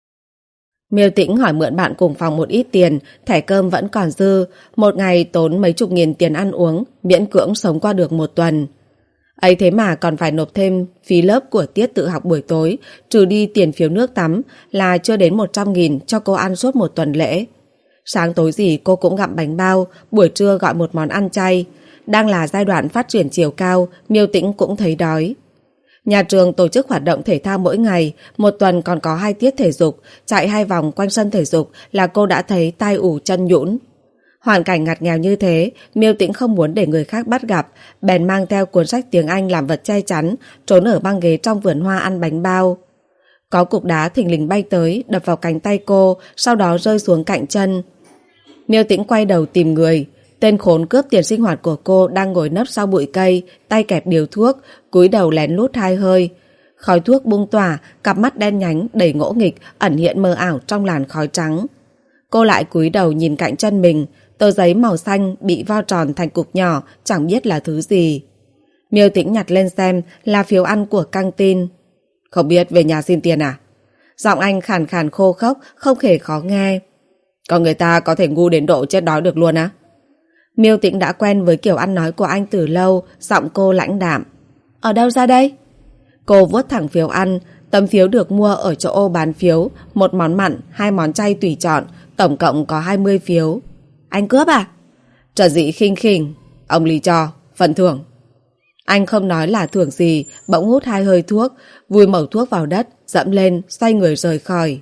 Miêu Tĩnh hỏi mượn bạn cùng phòng một ít tiền, thẻ cơm vẫn còn dư, một ngày tốn mấy chục nghìn tiền ăn uống, miễn cưỡng sống qua được một tuần. Ấy thế mà còn phải nộp thêm phí lớp của tiết tự học buổi tối, trừ đi tiền phiếu nước tắm là chưa đến 100.000 cho cô ăn suốt một tuần lễ. Sáng tối gì cô cũng gặm bánh bao, buổi trưa gọi một món ăn chay. Đang là giai đoạn phát triển chiều cao, Miêu Tĩnh cũng thấy đói. Nhà trường tổ chức hoạt động thể thao mỗi ngày, một tuần còn có 2 tiết thể dục, chạy 2 vòng quanh sân thể dục là cô đã thấy tai ù chân nhũn. Hoàn cảnh ngặt nghèo như thế, Miêu Tĩnh không muốn để người khác bắt gặp, bèn mang theo cuốn sách tiếng Anh làm vật che chắn, trốn ở băng ghế trong vườn hoa ăn bánh bao. Có cục đá thình lình bay tới, đập vào cánh tay cô, sau đó rơi xuống cạnh chân. Miêu Tĩnh quay đầu tìm người. Tên khốn cướp tiền sinh hoạt của cô đang ngồi nấp sau bụi cây, tay kẹp điếu thuốc, cúi đầu lén lút 2 hơi. Khói thuốc bung tỏa, cặp mắt đen nhánh đầy ngỗ nghịch ẩn hiện mờ ảo trong làn khói trắng. Cô lại cúi đầu nhìn cạnh chân mình, tờ giấy màu xanh bị vo tròn thành cục nhỏ, chẳng biết là thứ gì. Miêu Tĩnh nhặt lên xem là phiếu ăn của căng tin. Không biết về nhà xin tiền à? Giọng anh khàn khàn khô khốc, không hề khó nghe. Còn người ta có thể ngu đến độ chết đói được luôn á? Miêu Tĩnh đã quen với kiểu ăn nói của anh từ lâu, giọng cô lãnh đạm. Ở đâu ra đây? Cô vuốt thẳng phiếu ăn, tấm phiếu được mua ở chỗ ô bán phiếu, 1 món mặn, 2 món chay tùy chọn, tổng cộng có 20 phiếu. Anh cướp à? Trần Dị khinh khỉnh. Ông Lý cho, phần thưởng. Anh không nói là thưởng gì, bỗng hút 2 hơi thuốc, vùi mẩu thuốc vào đất, dẫm lên, xoay người rời khỏi.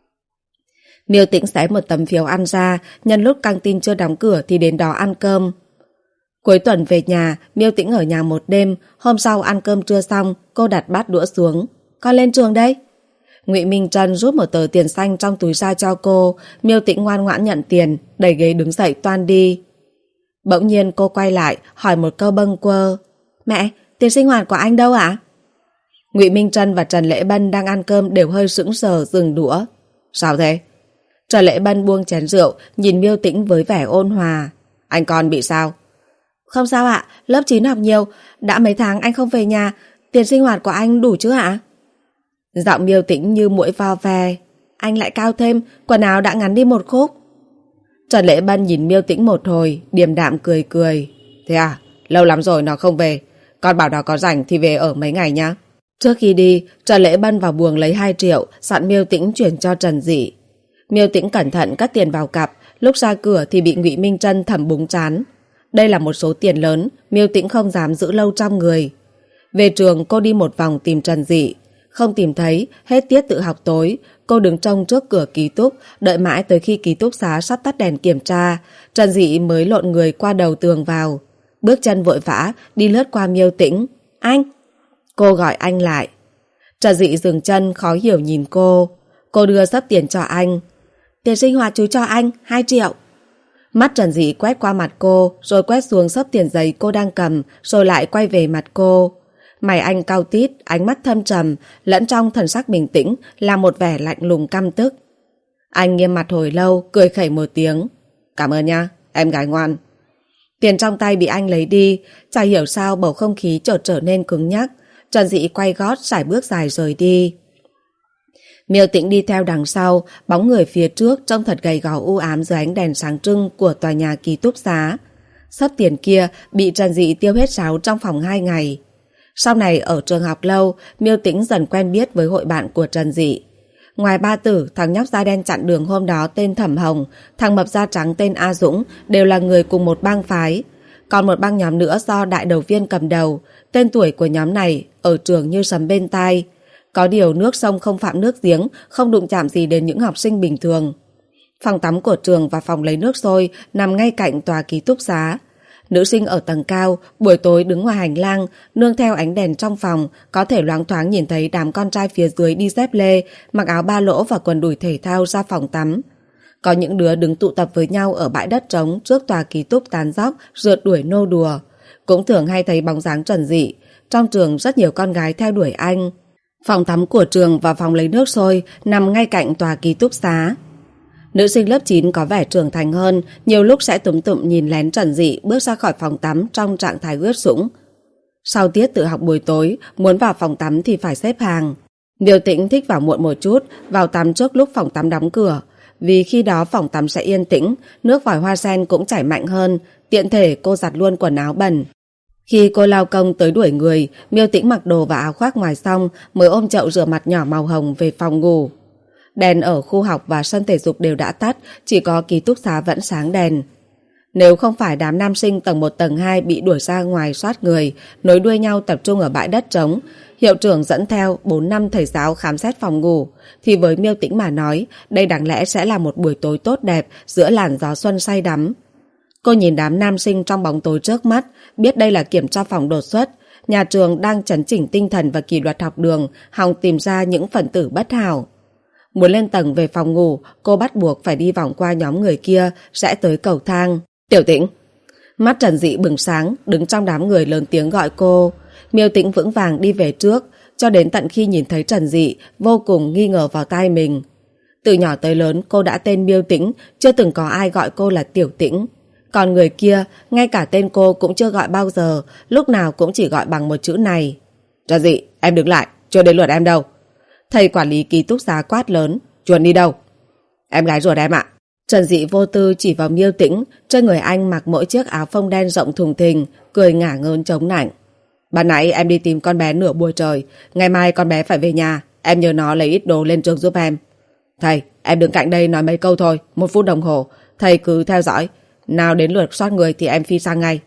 Miêu Tĩnh xé một tấm phiếu ăn ra, nhân lúc căng tin chưa đóng cửa thì đến đó ăn cơm. Cuối tuần về nhà, Miêu Tĩnh ở nhà một đêm, hôm sau ăn cơm trưa xong, cô đặt bát đũa xuống. Con lên trường đây. Ngụy Minh Trân rút một tờ tiền xanh trong túi ra cho cô, Miêu Tĩnh ngoan ngoãn nhận tiền, đẩy ghế đứng dậy toan đi. Bỗng nhiên cô quay lại, hỏi một câu bâng quơ. Mẹ, tiền sinh hoạt của anh đâu ạ? Ngụy Minh Trân và Trần Lễ Bân đang ăn cơm đều hơi sững sờ dừng đũa. Sao thế? Trần Lễ Bân buông chén rượu, nhìn Miêu Tĩnh với vẻ ôn hòa. Anh con bị sao? Không sao ạ, lớp 9 học nhiều, đã mấy tháng anh không về nhà, tiền sinh hoạt của anh đủ chứ ạ? Giọng Miêu Tĩnh như muỗi vo ve. Anh lại cao thêm, quần áo đã ngắn đi một khúc. Trần Lễ Bân nhìn Miêu Tĩnh một hồi, điềm đạm cười cười. Thế à, lâu lắm rồi nó không về. Con bảo nó có rảnh thì về ở mấy ngày nhá. Trước khi đi, Trần Lễ Bân vào buồng lấy 2 triệu, dặn Miêu Tĩnh chuyển cho Trần Dị. Miêu Tĩnh cẩn thận cất tiền vào cặp, lúc ra cửa thì bị Ngụy Minh Trân thầm búng trán. Đây là một số tiền lớn, Miêu Tĩnh không dám giữ lâu trong người. Về trường cô đi một vòng tìm Trần Dị. Không tìm thấy, hết tiết tự học tối, cô đứng trông trước cửa ký túc, đợi mãi tới khi ký túc xá sắp tắt đèn kiểm tra, Trần Dị mới lộn người qua đầu tường vào. Bước chân vội vã, đi lướt qua Miêu Tĩnh. Anh! Cô gọi anh lại. Trần Dị dừng chân, khó hiểu nhìn cô. Cô đưa sấp tiền cho anh. Tiền sinh hoạt chú cho anh, 2 triệu. Mắt Trần Dị quét qua mặt cô, rồi quét xuống sấp tiền giấy cô đang cầm, rồi lại quay về mặt cô. Mày anh cau tít, ánh mắt thâm trầm, lẫn trong thần sắc bình tĩnh là một vẻ lạnh lùng căm tức. Anh nghiêm mặt hồi lâu, cười khẩy một tiếng. Cảm ơn nha, em gái ngoan. Tiền trong tay bị anh lấy đi, chả hiểu sao bầu không khí chợt trở nên cứng nhắc. Trần Dị quay gót sải bước dài rời đi. Miêu Tĩnh đi theo đằng sau, bóng người phía trước trông thật gầy gò u ám dưới ánh đèn sáng trưng của tòa nhà ký túc xá. Sắp tiền kia bị Trần Dị tiêu hết sáo trong phòng 2 ngày. Sau này ở trường học lâu, Miêu Tĩnh dần quen biết với hội bạn của Trần Dị. Ngoài Ba Tử, thằng nhóc da đen chặn đường hôm đó tên Thẩm Hồng, thằng mập da trắng tên A Dũng đều là người cùng một bang phái. Còn một băng nhóm nữa do đại đầu viên cầm đầu, tên tuổi của nhóm này ở trường như sấm bên tai. Có điều nước sông không phạm nước giếng, không đụng chạm gì đến những học sinh bình thường. Phòng tắm của trường và phòng lấy nước sôi nằm ngay cạnh tòa ký túc xá. Nữ sinh ở tầng cao, buổi tối đứng ngoài hành lang, nương theo ánh đèn trong phòng, có thể loáng thoáng nhìn thấy đám con trai phía dưới đi dép lê, mặc áo ba lỗ và quần đùi thể thao ra phòng tắm. Có những đứa đứng tụ tập với nhau ở bãi đất trống trước tòa ký túc tán dóc, rượt đuổi nô đùa. Cũng thường hay thấy bóng dáng Trần Dị. Trong trường rất nhiều con gái theo đuổi anh. Phòng tắm của trường và phòng lấy nước sôi nằm ngay cạnh tòa ký túc xá. Nữ sinh lớp 9 có vẻ trưởng thành hơn, nhiều lúc sẽ túm tụm nhìn lén Trần Dị bước ra khỏi phòng tắm trong trạng thái ướt sũng. Sau tiết tự học buổi tối, muốn vào phòng tắm thì phải xếp hàng. Miêu Tĩnh thích vào muộn một chút, vào tắm trước lúc phòng tắm đóng cửa. Vì khi đó phòng tắm sẽ yên tĩnh, nước vòi hoa sen cũng chảy mạnh hơn, tiện thể cô giặt luôn quần áo bẩn. Khi cô lao công tới đuổi người, Miêu Tĩnh mặc đồ và áo khoác ngoài xong mới ôm chậu rửa mặt nhỏ màu hồng về phòng ngủ. Đèn ở khu học và sân thể dục đều đã tắt, chỉ có ký túc xá vẫn sáng đèn. Nếu không phải đám nam sinh tầng 1 tầng 2 bị đuổi ra ngoài soát người, nối đuôi nhau tập trung ở bãi đất trống, hiệu trưởng dẫn theo 4-5 thầy giáo khám xét phòng ngủ, thì với Miêu Tĩnh mà nói, đây đáng lẽ sẽ là một buổi tối tốt đẹp giữa làn gió xuân say đắm. Cô nhìn đám nam sinh trong bóng tối trước mắt, biết đây là kiểm tra phòng đột xuất, nhà trường đang chấn chỉnh tinh thần và kỷ luật học đường, hòng tìm ra những phần tử bất hảo. Muốn lên tầng về phòng ngủ, cô bắt buộc phải đi vòng qua nhóm người kia, rẽ tới cầu thang. Tiểu Tĩnh! Mắt Trần Dị bừng sáng, đứng trong đám người lớn tiếng gọi cô. Miêu Tĩnh vững vàng đi về trước, cho đến tận khi nhìn thấy Trần Dị, vô cùng nghi ngờ vào tai mình. Từ nhỏ tới lớn cô đã tên Miêu Tĩnh, chưa từng có ai gọi cô là Tiểu Tĩnh. Còn người kia, ngay cả tên cô cũng chưa gọi bao giờ, lúc nào cũng chỉ gọi bằng một chữ này. Trần Dị, em đứng lại, chưa đến lượt em đâu. Thầy quản lý ký túc xá quát lớn. Chuồn đi đâu? Em gái ruột em ạ. Trần Dị vô tư chỉ vào Miêu Tĩnh, trên người anh mặc mỗi chiếc áo phông đen rộng thùng thình, cười ngả ngớn chống nạnh. Ban nãy em đi tìm con bé nửa buổi trời, ngày mai con bé phải về nhà, em nhờ nó lấy ít đồ lên trường giúp em. Thầy, em đứng cạnh đây nói mấy câu thôi, 1 phút đồng hồ, thầy cứ theo dõi, nào đến lượt soát người thì em phi sang ngay.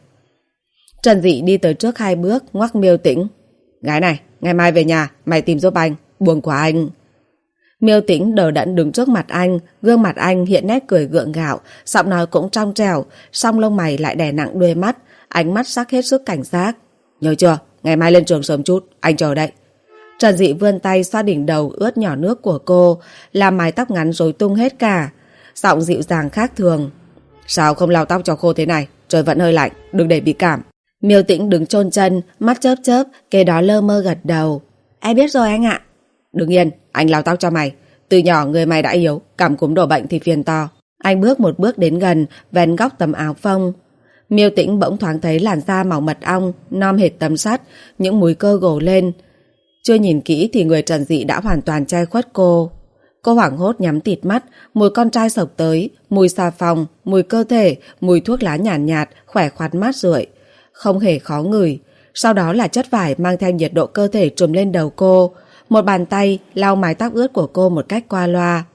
Trần Dị đi tới trước 2 bước, ngoắc Miêu Tĩnh. Gái này, ngày mai về nhà, mày tìm giúp anh, buồng của anh. Miêu Tĩnh đờ đẫn đứng trước mặt anh, gương mặt anh hiện nét cười gượng gạo, giọng nói cũng trong trẻo, song lông mày lại đè nặng đuôi mắt, ánh mắt sắc hết sức cảnh giác. Nhớ chưa, ngày mai lên trường sớm chút, anh chờ đây. Trần Dị vươn tay xoa đỉnh đầu ướt nhỏ nước của cô, làm mái tóc ngắn rối tung hết cả, giọng dịu dàng khác thường. Sao không lau tóc cho khô thế này, trời vẫn hơi lạnh, đừng để bị cảm. Miêu Tĩnh đứng chôn chân, mắt chớp chớp, kế đó lơ mơ gật đầu. Em biết rồi anh ạ. Đừng yên, anh lau tóc cho mày. Từ nhỏ người mày đã yếu, cảm cúm đổ bệnh thì phiền to. Anh bước một bước đến gần, vén góc tấm áo phông. Miêu Tĩnh bỗng thoáng thấy làn da màu mật ong, non hệt tấm sắt, những múi cơ gồ lên. Chưa nhìn kỹ thì người Trần Dị đã hoàn toàn che khuất cô. Cô hoảng hốt nhắm tịt mắt, mùi con trai sộc tới, mùi xà phòng, mùi cơ thể, mùi thuốc lá nhàn nhạt, khỏe khoắn mát rượi. Không hề khó ngửi. Sau đó là chất vải mang theo nhiệt độ cơ thể trùm lên đầu cô. Một bàn tay lau mái tóc ướt của cô một cách qua loa.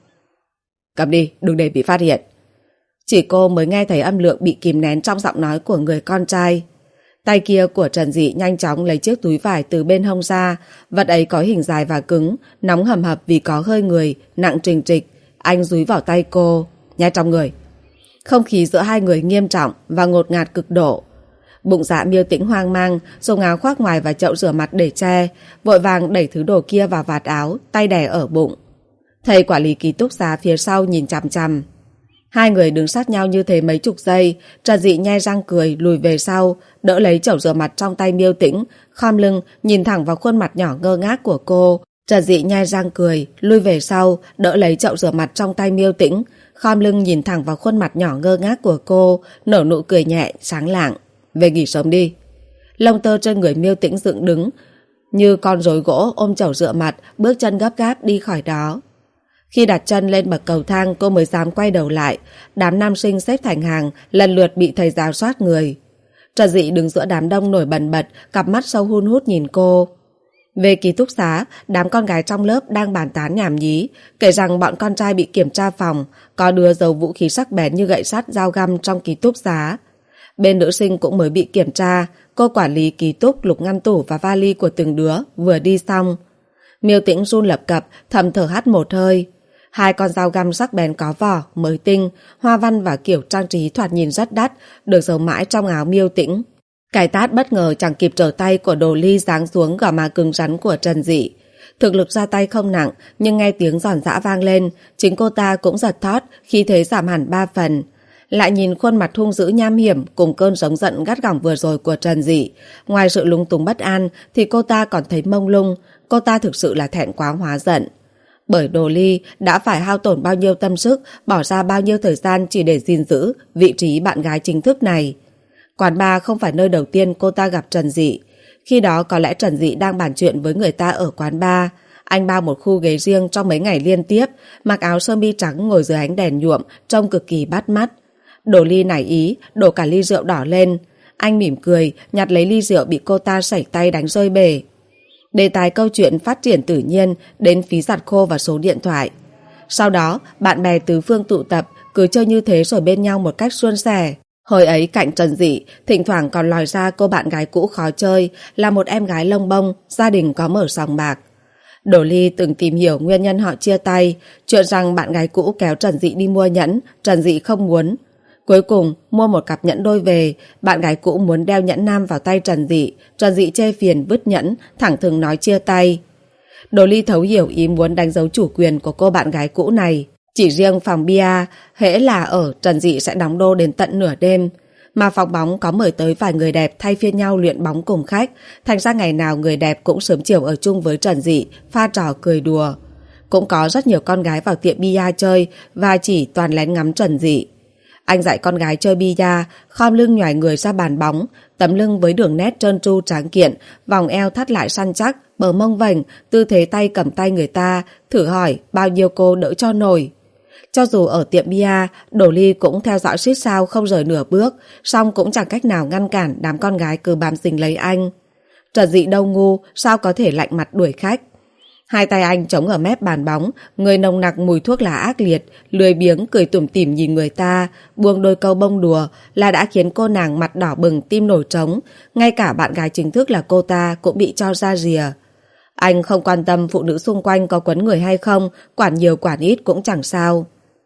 Cầm đi, đừng để bị phát hiện. Chỉ cô mới nghe thấy âm lượng bị kìm nén trong giọng nói của người con trai. Tay kia của Trần Dị nhanh chóng lấy chiếc túi vải từ bên hông ra. Vật ấy có hình dài và cứng, nóng hầm hập vì có hơi người, nặng trình trịch. Anh dúi vào tay cô, nhét trong người. Không khí giữa hai người nghiêm trọng và ngột ngạt cực độ. Bụng dạ Miêu Tĩnh hoang mang, dùng áo khoác ngoài và chậu rửa mặt để che, vội vàng đẩy thứ đồ kia vào vạt áo, tay đè ở bụng. Thầy quản lý ký túc xá phía sau nhìn chằm chằm. Hai người đứng sát nhau như thế mấy chục giây. Trần Dị nhe răng cười lùi về sau, đỡ lấy chậu rửa mặt trong tay Miêu Tĩnh, khom lưng nhìn thẳng vào khuôn mặt nhỏ ngơ ngác của cô. Trần Dị nhe răng cười lùi về sau, đỡ lấy chậu rửa mặt trong tay Miêu Tĩnh, khom lưng nhìn thẳng vào khuôn mặt nhỏ ngơ ngác của cô, nở nụ cười nhẹ sáng lạng. Về nghỉ sớm đi. Lông tơ trên người Miêu Tĩnh dựng đứng như con rối gỗ ôm chậu rửa mặt, bước chân gấp gáp đi khỏi đó. Khi đặt chân lên bậc cầu thang, cô mới dám quay đầu lại. Đám nam sinh xếp thành hàng, lần lượt bị thầy giáo soát người. Trần Dị đứng giữa đám đông nổi bần bật, cặp mắt sâu hun hút nhìn cô. Về ký túc xá, đám con gái trong lớp đang bàn tán nhảm nhí, kể rằng bọn con trai bị kiểm tra phòng, có đứa giấu vũ khí sắc bén như gậy sắt, dao găm trong ký túc xá. Bên nữ sinh cũng mới bị kiểm tra, cô quản lý ký túc lục ngăn tủ và vali của từng đứa vừa đi xong. Miêu Tĩnh run lập cập, thầm thở hắt một hơi. Hai con dao găm sắc bén có vỏ, mới tinh, hoa văn và kiểu trang trí thoạt nhìn rất đắt, được giấu mãi trong áo Miêu Tĩnh. Cái tát bất ngờ chẳng kịp trở tay của Đồ Ly giáng xuống gò má cứng rắn của Trần Dị. Thực lực ra tay không nặng, nhưng nghe tiếng giòn giã vang lên, chính cô ta cũng giật thót, khí thế giảm hẳn 3 phần. Lại nhìn khuôn mặt hung dữ nham hiểm cùng cơn giống giận gắt gỏng vừa rồi của Trần Dị, ngoài sự lúng túng bất an thì cô ta còn thấy mông lung. Cô ta thực sự là thẹn quá hóa giận. Bởi Đồ Ly đã phải hao tổn bao nhiêu tâm sức, bỏ ra bao nhiêu thời gian chỉ để gìn giữ vị trí bạn gái chính thức này. Quán bar không phải nơi đầu tiên cô ta gặp Trần Dị. Khi đó có lẽ Trần Dị đang bàn chuyện với người ta ở quán bar. Anh bao một khu ghế riêng trong mấy ngày liên tiếp, mặc áo sơ mi trắng ngồi dưới ánh đèn nhuộm, trông cực kỳ bắt mắt. Đồ Ly nảy ý, đổ cả ly rượu đỏ lên. Anh mỉm cười, nhặt lấy ly rượu bị cô ta sẩy tay đánh rơi bể. Đề tài câu chuyện phát triển tự nhiên đến phí giặt khô và số điện thoại. Sau đó, bạn bè tứ phương tụ tập, cứ chơi như thế rồi bên nhau một cách suôn sẻ. Hồi ấy cạnh Trần Dị, thỉnh thoảng còn lòi ra cô bạn gái cũ khó chơi, là một em gái lông bông, gia đình có mở sòng bạc. Đồ Ly từng tìm hiểu nguyên nhân họ chia tay, chuyện rằng bạn gái cũ kéo Trần Dị đi mua nhẫn, Trần Dị không muốn. Cuối cùng mua một cặp nhẫn đôi về, bạn gái cũ muốn đeo nhẫn nam vào tay Trần Dị chê phiền vứt nhẫn, thẳng thừng nói chia tay. Đồ Ly thấu hiểu ý muốn đánh dấu chủ quyền của cô bạn gái cũ này. Chỉ riêng phòng bia, hễ là ở Trần Dị sẽ đóng đô đến tận nửa đêm. Mà phòng bóng có mời tới vài người đẹp thay phiên nhau luyện bóng cùng khách, thành ra ngày nào người đẹp cũng sớm chiều ở chung với Trần Dị, pha trò cười đùa. Cũng có rất nhiều con gái vào tiệm bia chơi và chỉ toàn lén ngắm Trần Dị. Anh dạy con gái chơi bia, khom lưng nhoài người ra bàn bóng, tấm lưng với đường nét trơn tru tráng kiện, vòng eo thắt lại săn chắc, bờ mông vành, tư thế tay cầm tay người ta, thử hỏi bao nhiêu cô đỡ cho nổi. Cho dù ở tiệm bia, Đồ Ly cũng theo dõi suýt sao không rời nửa bước, song cũng chẳng cách nào ngăn cản đám con gái cứ bám dính lấy anh. Trần Dị đâu ngu, sao có thể lạnh mặt đuổi khách. Hai tay anh chống ở mép bàn bóng, người nồng nặc mùi thuốc lá ác liệt, lười biếng cười tủm tỉm nhìn người ta, buông đôi câu bông đùa là đã khiến cô nàng mặt đỏ bừng tim nổi trống, ngay cả bạn gái chính thức là cô ta cũng bị cho ra rìa. Anh không quan tâm phụ nữ xung quanh có quấn người hay không, quản nhiều quản ít cũng chẳng sao.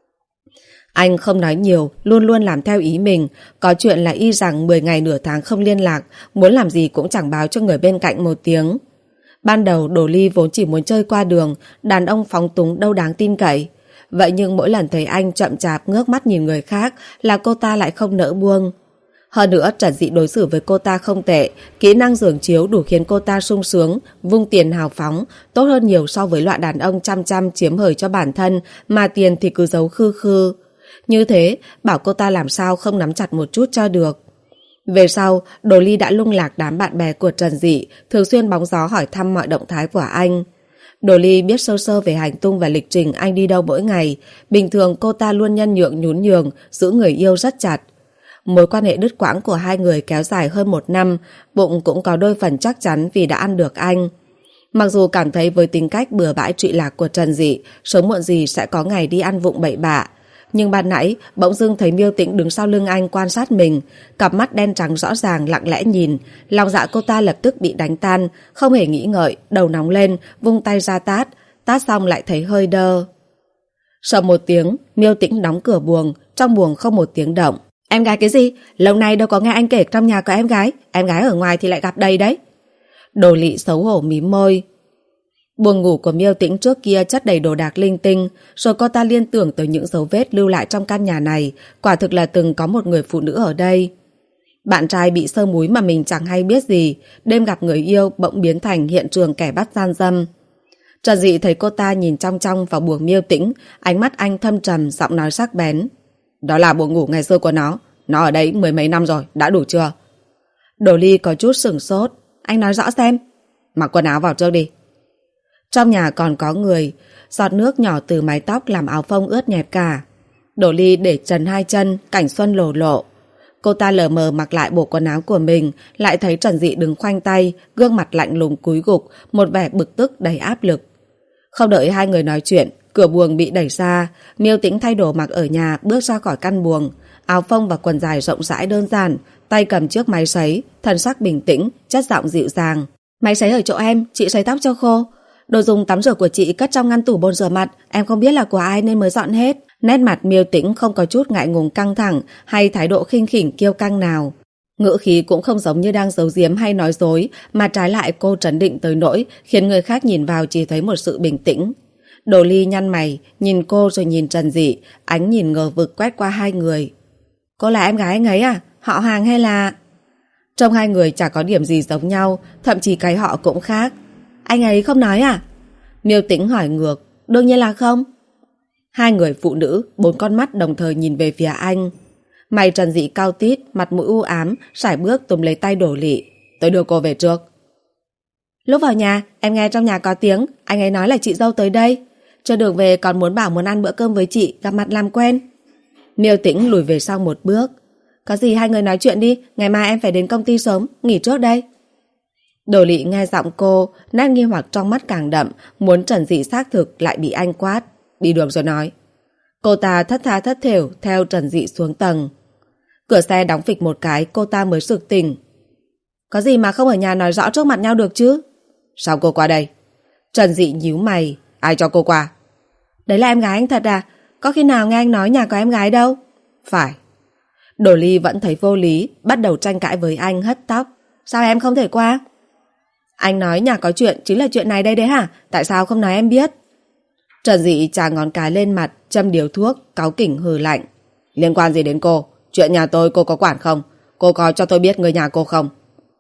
Anh không nói nhiều, luôn luôn làm theo ý mình, có chuyện là y rằng 10 ngày nửa tháng không liên lạc, muốn làm gì cũng chẳng báo cho người bên cạnh một tiếng. Ban đầu Đồ Ly vốn chỉ muốn chơi qua đường, đàn ông phóng túng đâu đáng tin cậy. Vậy nhưng mỗi lần thấy anh chậm chạp ngước mắt nhìn người khác là cô ta lại không nỡ buông. Hơn nữa Trần Dị đối xử với cô ta không tệ, kỹ năng giường chiếu đủ khiến cô ta sung sướng, vung tiền hào phóng, tốt hơn nhiều so với loại đàn ông chăm chăm chiếm hời cho bản thân mà tiền thì cứ giấu khư khư. Như thế, bảo cô ta làm sao không nắm chặt một chút cho được. Về sau, Đồ Ly đã lung lạc đám bạn bè của Trần Dị, thường xuyên bóng gió hỏi thăm mọi động thái của anh. Đồ Ly biết sơ sơ về hành tung và lịch trình anh đi đâu mỗi ngày. Bình thường cô ta luôn nhân nhượng nhún nhường, giữ người yêu rất chặt. Mối quan hệ đứt quãng của hai người kéo dài hơn 1 năm, bụng cũng có đôi phần chắc chắn vì đã ăn được anh. Mặc dù cảm thấy với tính cách bừa bãi trụy lạc của Trần Dị, sớm muộn gì sẽ có ngày đi ăn vụng bậy bạ. Nhưng ban nãy, bỗng dưng thấy Miêu Tĩnh đứng sau lưng anh quan sát mình, cặp mắt đen trắng rõ ràng lặng lẽ nhìn, lòng dạ cô ta lập tức bị đánh tan, không hề nghĩ ngợi, đầu nóng lên, vung tay ra tát, tát xong lại thấy hơi đơ. Sợ một tiếng, Miêu Tĩnh đóng cửa buồng, trong buồng không một tiếng động. Em gái cái gì? Lâu nay đâu có nghe anh kể trong nhà có em gái ở ngoài thì lại gặp đây đấy. Đồ Lị xấu hổ mím môi. Buồng ngủ của Miêu Tĩnh trước kia chất đầy đồ đạc linh tinh, rồi cô ta liên tưởng tới những dấu vết lưu lại trong căn nhà này, quả thực là từng có một người phụ nữ ở đây. Bạn trai bị sơ múi mà mình chẳng hay biết gì, đêm gặp người yêu bỗng biến thành hiện trường kẻ bắt gian dâm. Trần Dị thấy cô ta nhìn trong trong vào buồng Miêu Tĩnh, ánh mắt anh thâm trầm, giọng nói sắc bén. Đó là buồng ngủ ngày xưa của nó ở đấy 10 mấy năm rồi, đã đủ chưa? Đồ Ly có chút sửng sốt. Anh nói rõ xem. Mặc quần áo vào trước đi. Trong nhà còn có người, giọt nước nhỏ từ mái tóc làm áo phông ướt nhẹp cả. Đồ Ly để trần hai chân, cảnh xuân lồ lộ. Cô ta lờ mờ mặc lại bộ quần áo của mình, lại thấy Trần Dị đứng khoanh tay, gương mặt lạnh lùng cúi gục, một vẻ bực tức đầy áp lực. Không đợi hai người nói chuyện, cửa buồng bị đẩy ra. Miêu Tĩnh thay đồ mặc ở nhà, bước ra khỏi căn buồng, áo phông và quần dài rộng rãi đơn giản, tay cầm chiếc máy sấy, thần sắc bình tĩnh, chất giọng dịu dàng. Máy sấy ở chỗ em, chị sấy tóc cho khô. Đồ dùng tắm rửa của chị cất trong ngăn tủ bồn rửa mặt, em không biết là của ai nên mới dọn hết. Nét mặt Miêu Tĩnh không có chút ngại ngùng căng thẳng hay thái độ khinh khỉnh kiêu căng nào. Ngữ khí cũng không giống như đang giấu giếm hay nói dối, mà trái lại cô trấn định tới nỗi khiến người khác nhìn vào chỉ thấy một sự bình tĩnh. Đồ Ly nhăn mày, nhìn cô rồi nhìn Trần Dị, ánh nhìn ngờ vực quét qua hai người. Cô là em gái anh ấy à? Họ hàng hay là... Trông hai người chả có điểm gì giống nhau, thậm chí cái họ cũng khác. Anh ấy không nói à? Miêu Tĩnh hỏi ngược. Đương nhiên là không. Hai người phụ nữ, 4 con mắt đồng thời nhìn về phía anh. Mày Trần Dị cao tít, mặt mũi u ám, sải bước túm lấy tay Đồ Lị. Tôi đưa cô về trước. Lúc vào nhà, em nghe trong nhà có tiếng, anh ấy nói là chị dâu tới đây. Trên đường về còn muốn bảo muốn ăn bữa cơm với chị, gặp mặt làm quen. Miêu Tĩnh lùi về sau một bước. Có gì hai người nói chuyện đi, ngày mai em phải đến công ty sớm, nghỉ trước đây. Đồ Lị nghe giọng cô, nét nghi hoặc trong mắt càng đậm, muốn Trần Dị xác thực lại bị anh quát. Đi được rồi nói. Cô ta thất tha thất thểu theo Trần Dị xuống tầng. Cửa xe đóng phịch một cái, cô ta mới sực tỉnh. Có gì mà không ở nhà nói rõ trước mặt nhau được chứ? Sao cô qua đây? Trần Dị nhíu mày. Ai cho cô qua? Đấy là em gái anh thật à? Có khi nào nghe anh nói nhà có em gái đâu? Phải. Đồ Ly vẫn thấy vô lý, bắt đầu tranh cãi với anh, hất tóc. Sao em không thể qua? Anh nói nhà có chuyện chính là chuyện này đây đấy hả? Tại sao không nói em biết? Trần Dị chà ngón cái lên mặt, châm điếu thuốc, cáu kỉnh hừ lạnh. Liên quan gì đến cô? Chuyện nhà tôi cô có quản không? Cô có cho tôi biết người nhà cô không?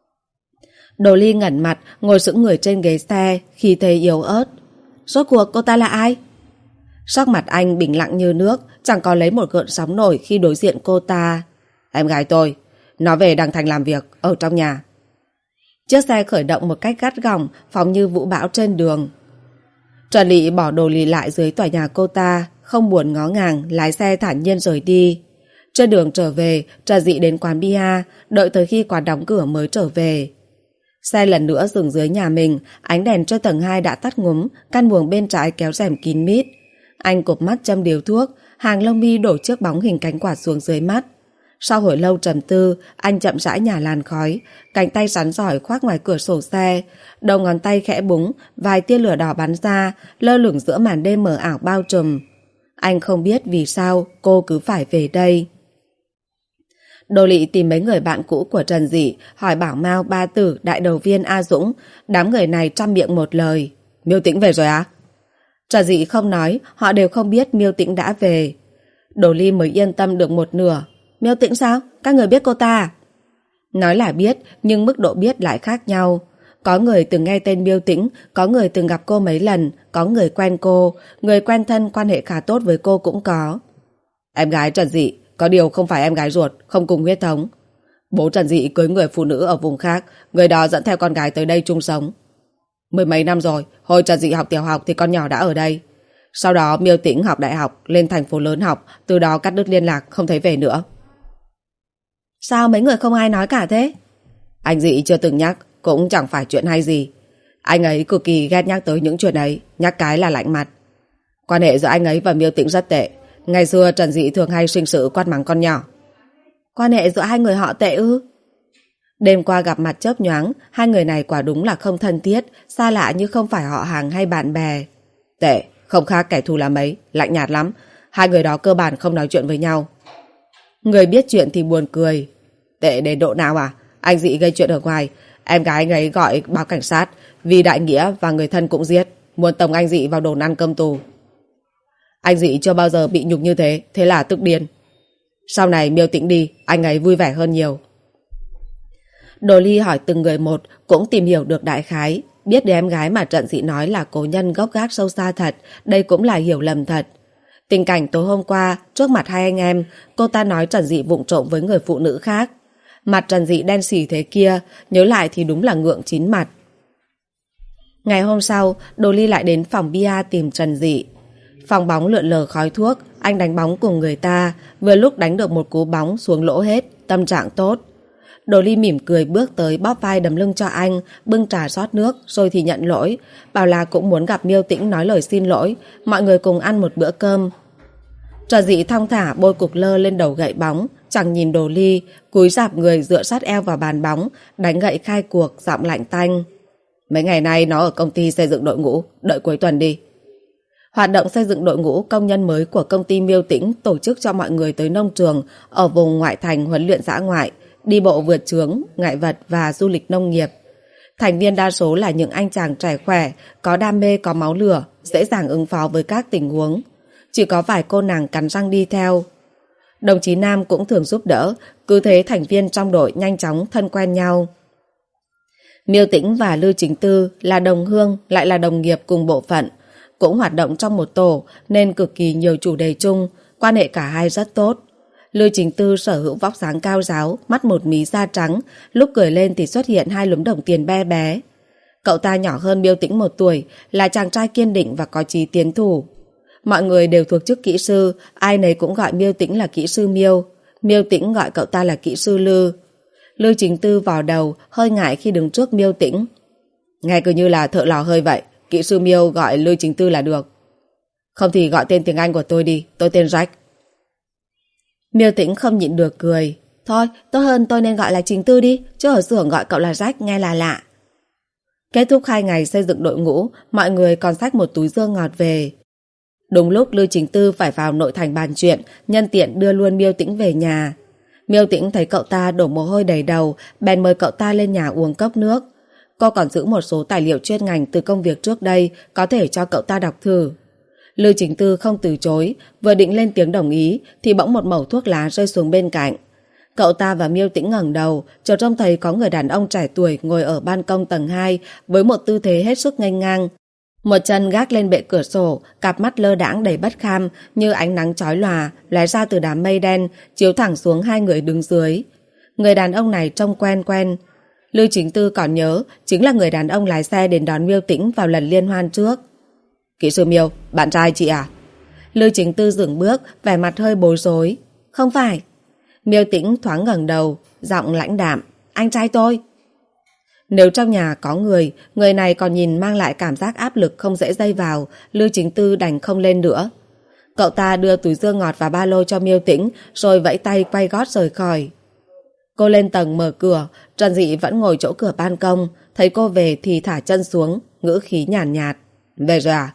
Đồ Ly ngẩn mặt, ngồi sững người trên ghế xe, khí thế yếu ớt. Rốt cuộc cô ta là ai? Sắc mặt anh bình lặng như nước, chẳng có lấy một gợn sóng nổi khi đối diện cô ta. Em gái tôi, nó về Đăng Thành làm việc, ở trong nhà. Chiếc xe khởi động một cách gắt gỏng, phóng như vũ bão trên đường. Trần Lị bỏ Đồ Lị lại dưới tòa nhà cô ta, không buồn ngó ngàng, lái xe thản nhiên rời đi. Trên đường trở về, Trần Dị đến quán bia, đợi tới khi quán đóng cửa mới trở về. Xe lần nữa dừng dưới nhà mình, ánh đèn trên tầng 2 đã tắt ngúm, căn buồng bên trái kéo rèm kín mít. Anh cụp mắt châm điếu thuốc, hàng lông mi đổ chiếc bóng hình cánh quạt xuống dưới mắt. Sau hồi lâu trầm tư, anh chậm rãi nhả làn khói, cánh tay rắn giỏi khoác ngoài cửa sổ xe, đầu ngón tay khẽ búng, vài tia lửa đỏ bắn ra, lơ lửng giữa màn đêm mờ ảo bao trùm. Anh không biết vì sao cô cứ phải về đây. Đồ Lị tìm mấy người bạn cũ của Trần Dị, hỏi Bảo Mao, Ba Tử, Đại Đầu Viên, A Dũng. Đám người này trăm miệng một lời. Miêu Tĩnh về rồi á? Trần Dị không nói, họ đều không biết Miêu Tĩnh đã về. Đồ Ly mới yên tâm được một nửa. Miêu Tĩnh sao? Các người biết cô ta à? Nói là biết, nhưng mức độ biết lại khác nhau. Có người từng nghe tên Miêu Tĩnh, có người từng gặp cô mấy lần, có người quen cô, người quen thân quan hệ khá tốt với cô cũng có. Em gái Trần Dị, có điều không phải em gái ruột, không cùng huyết thống. Bố Trần Dị cưới người phụ nữ ở vùng khác, người đó dẫn theo con gái tới đây chung sống. Mười mấy năm rồi, hồi Trần Dị học tiểu học thì con nhỏ đã ở đây. Sau đó Miêu Tĩnh học đại học, lên thành phố lớn học, từ đó cắt đứt liên lạc, không thấy về nữa. Sao mấy người không ai nói cả thế? Anh Dị chưa từng nhắc, cũng chẳng phải chuyện hay gì. Anh ấy cực kỳ ghét nhắc tới những chuyện ấy, nhắc cái là lạnh mặt. Quan hệ giữa anh ấy và Miêu Tĩnh rất tệ. Ngày xưa Trần Dị thường hay sinh sự quát mắng con nhỏ. Quan hệ giữa hai người họ tệ ư? Đêm qua gặp mặt chớp nhoáng, hai người này quả đúng là không thân thiết, xa lạ như không phải họ hàng hay bạn bè. Tệ, không khác kẻ thù là mấy, lạnh nhạt lắm. Hai người đó cơ bản không nói chuyện với nhau. Người biết chuyện thì buồn cười. Tệ đến độ nào à? Anh Dị gây chuyện ở ngoài, em gái anh ấy gọi báo cảnh sát, vì đại nghĩa và người thân cũng giết, muốn tống anh Dị vào đồn ăn cơm tù. Anh Dị chưa bao giờ bị nhục như thế, thế là tức điên. Sau này Miêu Tĩnh đi, anh ấy vui vẻ hơn nhiều. Đồ Ly hỏi từng người một, cũng tìm hiểu được đại khái. Biết đứa em gái mà Trần Dị nói là cố nhân gốc gác sâu xa thật, đây cũng là hiểu lầm thật. Tình cảnh tối hôm qua, trước mặt hai anh em, cô ta nói Trần Dị vụng trộm với người phụ nữ khác. Mặt Trần Dị đen xỉ thế kia, nhớ lại thì đúng là ngượng chín mặt. Ngày hôm sau, Đồ Ly lại đến phòng bia tìm Trần Dị. Phòng bóng lượn lờ khói thuốc, anh đánh bóng cùng người ta, vừa lúc đánh được một cú bóng xuống lỗ hết, tâm trạng tốt. Đồ Ly mỉm cười bước tới bóp vai đấm lưng cho anh, bưng trà rót nước, rồi thì nhận lỗi, bảo là cũng muốn gặp Miêu Tĩnh nói lời xin lỗi, mọi người cùng ăn một bữa cơm. Trần Dị thong thả bôi cục lơ lên đầu gậy bóng, chẳng nhìn Đồ Ly, cúi rạp người dựa sát eo vào bàn bóng, đánh gậy khai cuộc, giọng lạnh tanh. Mấy ngày nay nó ở công ty xây dựng đội ngũ, đợi cuối tuần đi. Hoạt động xây dựng đội ngũ công nhân mới của công ty Miêu Tĩnh tổ chức cho mọi người tới nông trường ở vùng ngoại thành huấn luyện dã ngoại, đi bộ vượt chướng, ngại vật và du lịch nông nghiệp. Thành viên đa số là những anh chàng trẻ khỏe, có đam mê, có máu lửa, dễ dàng ứng phó với các tình huống. Chỉ có vài cô nàng cắn răng đi theo. Đồng chí Nam cũng thường giúp đỡ, cứ thế thành viên trong đội nhanh chóng thân quen nhau. Miêu Tĩnh và Lưu Chính Tư là đồng hương, lại là đồng nghiệp cùng bộ phận, cũng hoạt động trong một tổ nên cực kỳ nhiều chủ đề chung, quan hệ cả hai rất tốt. Lưu Chính Tư sở hữu vóc dáng cao ráo, mắt một mí da trắng, lúc cười lên thì xuất hiện hai lúm đồng tiền bé bé. Cậu ta nhỏ hơn Miêu Tĩnh 1 tuổi, là chàng trai kiên định và có chí tiến thủ. Mọi người đều thuộc chức kỹ sư, ai nấy cũng gọi Miêu Tĩnh là kỹ sư Miêu. Miêu Tĩnh gọi cậu ta là kỹ sư Lư. Lưu Chính Tư vò đầu, hơi ngại khi đứng trước Miêu Tĩnh. Nghe cứ như là thợ lò hơi vậy, kỹ sư Miêu gọi Lưu Chính Tư là được. Không thì gọi tên tiếng Anh của tôi đi, tôi tên Jack. Miêu Tĩnh không nhịn được cười. Thôi, tốt hơn tôi nên gọi là Chính Tư đi, chứ ở xưởng gọi cậu là Jack nghe là lạ. Kết thúc 2 ngày xây dựng đội ngũ, mọi người còn xách một túi dưa ngọt về. Đúng lúc Lưu Chính Tư phải vào nội thành bàn chuyện, nhân tiện đưa luôn Miêu Tĩnh về nhà. Miêu Tĩnh thấy cậu ta đổ mồ hôi đầy đầu, bèn mời cậu ta lên nhà uống cốc nước. Cô còn giữ một số tài liệu chuyên ngành từ công việc trước đây, có thể cho cậu ta đọc thử. Lưu Chính Tư không từ chối, vừa định lên tiếng đồng ý thì bỗng một mẩu thuốc lá rơi xuống bên cạnh. Cậu ta và Miêu Tĩnh ngẩng đầu, chợt trông thấy có người đàn ông trẻ tuổi ngồi ở ban công tầng 2 với một tư thế hết sức nghênh ngang. Một chân gác lên bệ cửa sổ, cặp mắt lơ đãng đầy bất kham như ánh nắng chói lòa lóe ra từ đám mây đen, chiếu thẳng xuống hai người đứng dưới. Người đàn ông này trông quen quen. Lưu Chính Tư còn nhớ, chính là người đàn ông lái xe đến đón Miêu Tĩnh vào lần liên hoan trước. Kỹ sư Miêu, bạn trai chị à? Lưu Chính Tư dừng bước, vẻ mặt hơi bối rối. Không phải. Miêu Tĩnh thoáng ngẩng đầu, giọng lãnh đạm. Anh trai tôi. Nếu trong nhà có người này còn nhìn mang lại cảm giác áp lực không dễ dây vào, Lưu Chính Tư đành không lên nữa. Cậu ta đưa túi dưa ngọt và ba lô cho Miêu Tĩnh, rồi vẫy tay quay gót rời khỏi. Cô lên tầng mở cửa, Trần Dị vẫn ngồi chỗ cửa ban công, thấy cô về thì thả chân xuống, ngữ khí nhàn nhạt. Về rồi à?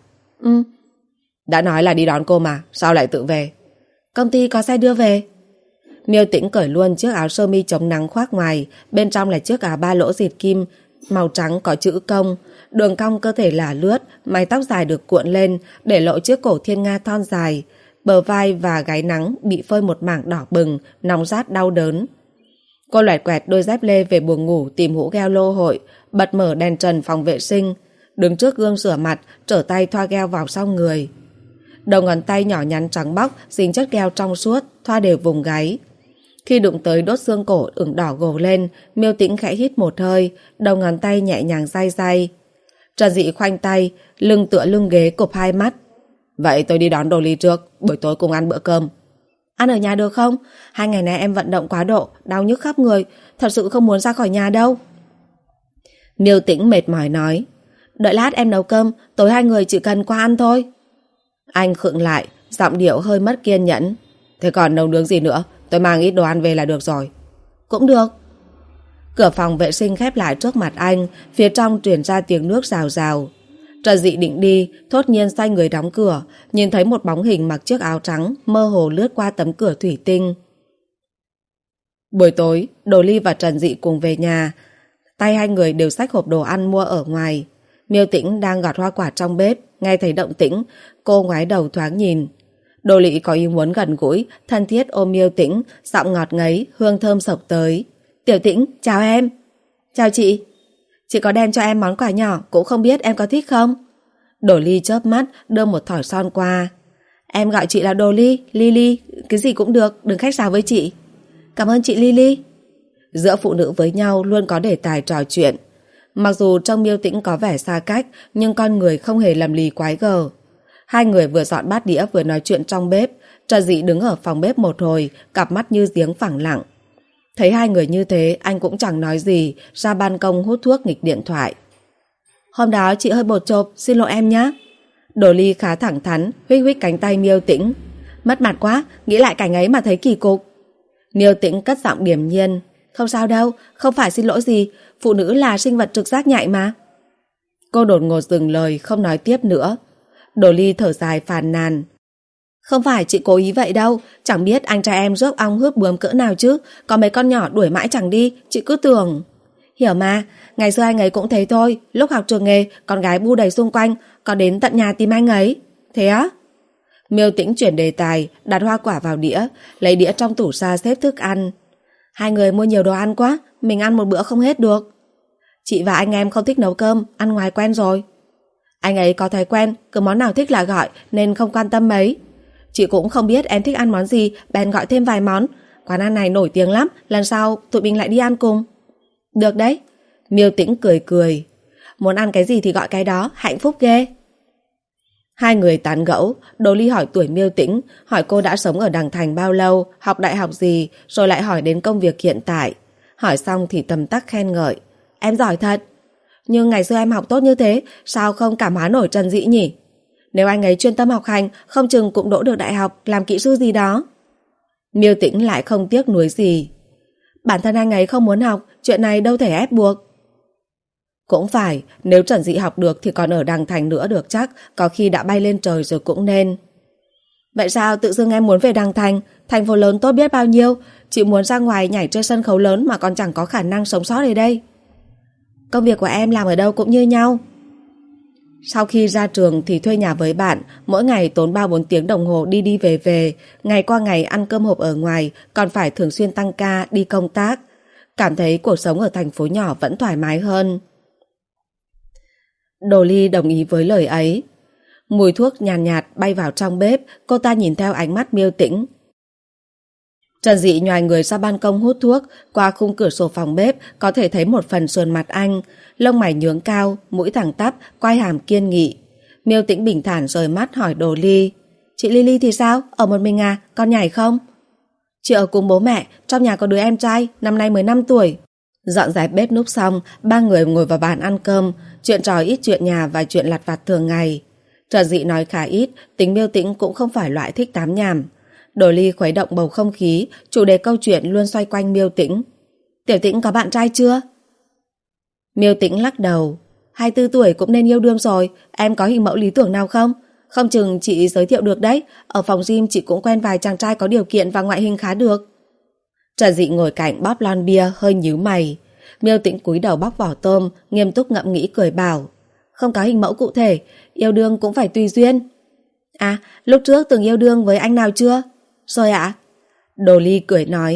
Đã nói là đi đón cô mà, sao lại tự về? Công ty có xe đưa về. Miêu Tĩnh cởi luôn chiếc áo sơ mi chống nắng khoác ngoài, bên trong là chiếc áo 3 lỗ dịt kim màu trắng có chữ công, đường cong cơ thể là lướt, mái tóc dài được cuộn lên để lộ chiếc cổ thiên nga thon dài, bờ vai và gáy nắng bị phơi một mảng đỏ bừng, nóng rát đau đớn. Cô loẹt quẹt đôi dép lê về buồng ngủ tìm hũ gel lô hội, bật mở đèn trần phòng vệ sinh, đứng trước gương rửa mặt, trở tay thoa gel vào sau người. Đầu ngón tay nhỏ nhắn trắng bóc, dính chất gel trong suốt, thoa đều vùng gáy. Khi đụng tới đốt xương cổ ửng đỏ gồ lên, Miêu Tĩnh khẽ hít một hơi, đầu ngón tay nhẹ nhàng day day. Trần Dị khoanh tay, lưng tựa lưng ghế cụp hai mắt. Vậy tôi đi đón Đồ Ly trước, buổi tối cùng ăn bữa cơm. Ăn ở nhà được không? 2 ngày nay em vận động quá độ, đau nhức khắp người, thật sự không muốn ra khỏi nhà đâu. Miêu Tĩnh mệt mỏi nói. Đợi lát em nấu cơm, tối 2 người chỉ cần qua ăn thôi. Anh khựng lại, giọng điệu hơi mất kiên nhẫn. Thế còn nấu nướng gì nữa? Tôi mang ít đồ ăn về là được rồi. Cũng được. Cửa phòng vệ sinh khép lại trước mặt anh, phía trong truyền ra tiếng nước rào rào. Trần Dị định đi, thốt nhiên xoay người đóng cửa, nhìn thấy một bóng hình mặc chiếc áo trắng mơ hồ lướt qua tấm cửa thủy tinh. Buổi tối, Đồ Ly và Trần Dị cùng về nhà. Tay hai người đều xách hộp đồ ăn mua ở ngoài. Miêu Tĩnh đang gọt hoa quả trong bếp, nghe thấy động tĩnh, cô ngoái đầu thoáng nhìn. Đồ Lị có ý muốn gần gũi, thân thiết ôm Miêu Tĩnh, giọng ngọt ngấy, hương thơm sộc tới. Tiểu Tĩnh, chào em. Chào chị. Chị có đem cho em món quà nhỏ, cũng không biết em có thích không? Đồ Ly chớp mắt, đưa một thỏi son qua. Em gọi chị là Đồ Ly, Lily, cái gì cũng được, đừng khách sáo với chị. Cảm ơn chị Lily. Giữa phụ nữ với nhau luôn có đề tài trò chuyện. Mặc dù trong Miêu Tĩnh có vẻ xa cách, nhưng con người không hề lầm lì quái gở. Hai người vừa dọn bát đĩa vừa nói chuyện trong bếp. Trần Dị đứng ở phòng bếp một hồi, cặp mắt như giếng phẳng lặng. Thấy hai người như thế, anh cũng chẳng nói gì, ra ban công hút thuốc nghịch điện thoại. Hôm đó chị hơi bột chộp, xin lỗi em nhé. Đồ Ly khá thẳng thắn, huých huých cánh tay Miêu Tĩnh. Mất mặt quá, nghĩ lại cảnh ấy mà thấy kỳ cục. Miêu Tĩnh cất giọng điềm nhiên. Không sao đâu, không phải xin lỗi gì, phụ nữ là sinh vật trực giác nhạy mà. Cô đột ngột dừng lời, không nói tiếp nữa. Đồ Ly thở dài phàn nàn. Không phải chị cố ý vậy đâu, chẳng biết anh trai em rước ong hướp bướm cỡ nào chứ, có mấy con nhỏ đuổi mãi chẳng đi, chị cứ tưởng. Hiểu mà, ngày xưa anh ấy cũng thế thôi, lúc học trường nghề, con gái bu đầy xung quanh, còn đến tận nhà tìm anh ấy. Thế á? Miêu Tĩnh chuyển đề tài, đặt hoa quả vào đĩa, lấy đĩa trong tủ ra xếp thức ăn. Hai người mua nhiều đồ ăn quá, mình ăn một bữa không hết được. Chị và anh em không thích nấu cơm, ăn ngoài quen rồi. Anh ấy có thói quen, cứ món nào thích là gọi, nên không quan tâm mấy. Chị cũng không biết em thích ăn món gì, bèn gọi thêm vài món. Quán ăn này nổi tiếng lắm, lần sau tụi mình lại đi ăn cùng. Được đấy. Miêu Tĩnh cười cười. Muốn ăn cái gì thì gọi cái đó, hạnh phúc ghê. Hai người tán gẫu, Đồ Ly hỏi tuổi Miêu Tĩnh, hỏi cô đã sống ở Đằng Thành bao lâu, học đại học gì, rồi lại hỏi đến công việc hiện tại. Hỏi xong thì tầm tắc khen ngợi. Em giỏi thật. Nhưng ngày xưa em học tốt như thế, sao không cảm hóa nổi Trần Dị nhỉ? Nếu anh ấy chuyên tâm học hành, không chừng cũng đỗ được đại học, làm kỹ sư gì đó. Miêu Tĩnh lại không tiếc nuối gì. Bản thân anh ấy không muốn học, chuyện này đâu thể ép buộc. Cũng phải, nếu Trần Dị học được thì còn ở Đằng Thành nữa được chắc, có khi đã bay lên trời rồi cũng nên. Vậy sao tự dưng em muốn về Đằng Thành, thành phố lớn tốt biết bao nhiêu, chị muốn ra ngoài nhảy trên sân khấu lớn mà còn chẳng có khả năng sống sót ở đây. Công việc của em làm ở đâu cũng như nhau. Sau khi ra trường thì thuê nhà với bạn, mỗi ngày tốn 3-4 tiếng đồng hồ đi đi về về, ngày qua ngày ăn cơm hộp ở ngoài, còn phải thường xuyên tăng ca, đi công tác. Cảm thấy cuộc sống ở thành phố nhỏ vẫn thoải mái hơn. Đồ Ly đồng ý với lời ấy. Mùi thuốc nhàn nhạt bay vào trong bếp, cô ta nhìn theo ánh mắt Miêu Tĩnh. Trần Dị nhoài người ra ban công hút thuốc, qua khung cửa sổ phòng bếp có thể thấy một phần sườn mặt anh, lông mày nhướng cao, mũi thẳng tắp, quai hàm kiên nghị. Miêu Tĩnh bình thản rời mắt hỏi Đồ Ly. Chị Lily thì sao? Ở một mình à? Con nhảy không? Chị ở cùng bố mẹ, trong nhà có đứa em trai, năm nay mới 5 tuổi. Dọn dẹp bếp núc xong, ba người ngồi vào bàn ăn cơm, chuyện trò ít chuyện nhà và chuyện lặt vặt thường ngày. Trần Dị nói khá ít, tính Miêu Tĩnh cũng không phải loại thích tám nhảm. Đồ Ly khuấy động bầu không khí, chủ đề câu chuyện luôn xoay quanh Miêu Tĩnh. Tiểu Tĩnh có bạn trai chưa? Miêu Tĩnh lắc đầu. 24 tuổi cũng nên yêu đương rồi, em có hình mẫu lý tưởng nào không? Không chừng chị giới thiệu được đấy, ở phòng gym chị cũng quen vài chàng trai có điều kiện và ngoại hình khá được. Trần Dị ngồi cạnh bóp lon bia hơi nhíu mày. Miêu Tĩnh cúi đầu bóc vỏ tôm, nghiêm túc ngẫm nghĩ cười bảo. Không có hình mẫu cụ thể, yêu đương cũng phải tùy duyên. À, lúc trước từng yêu đương với anh nào chưa? Rồi ạ. Đồ Ly cười nói.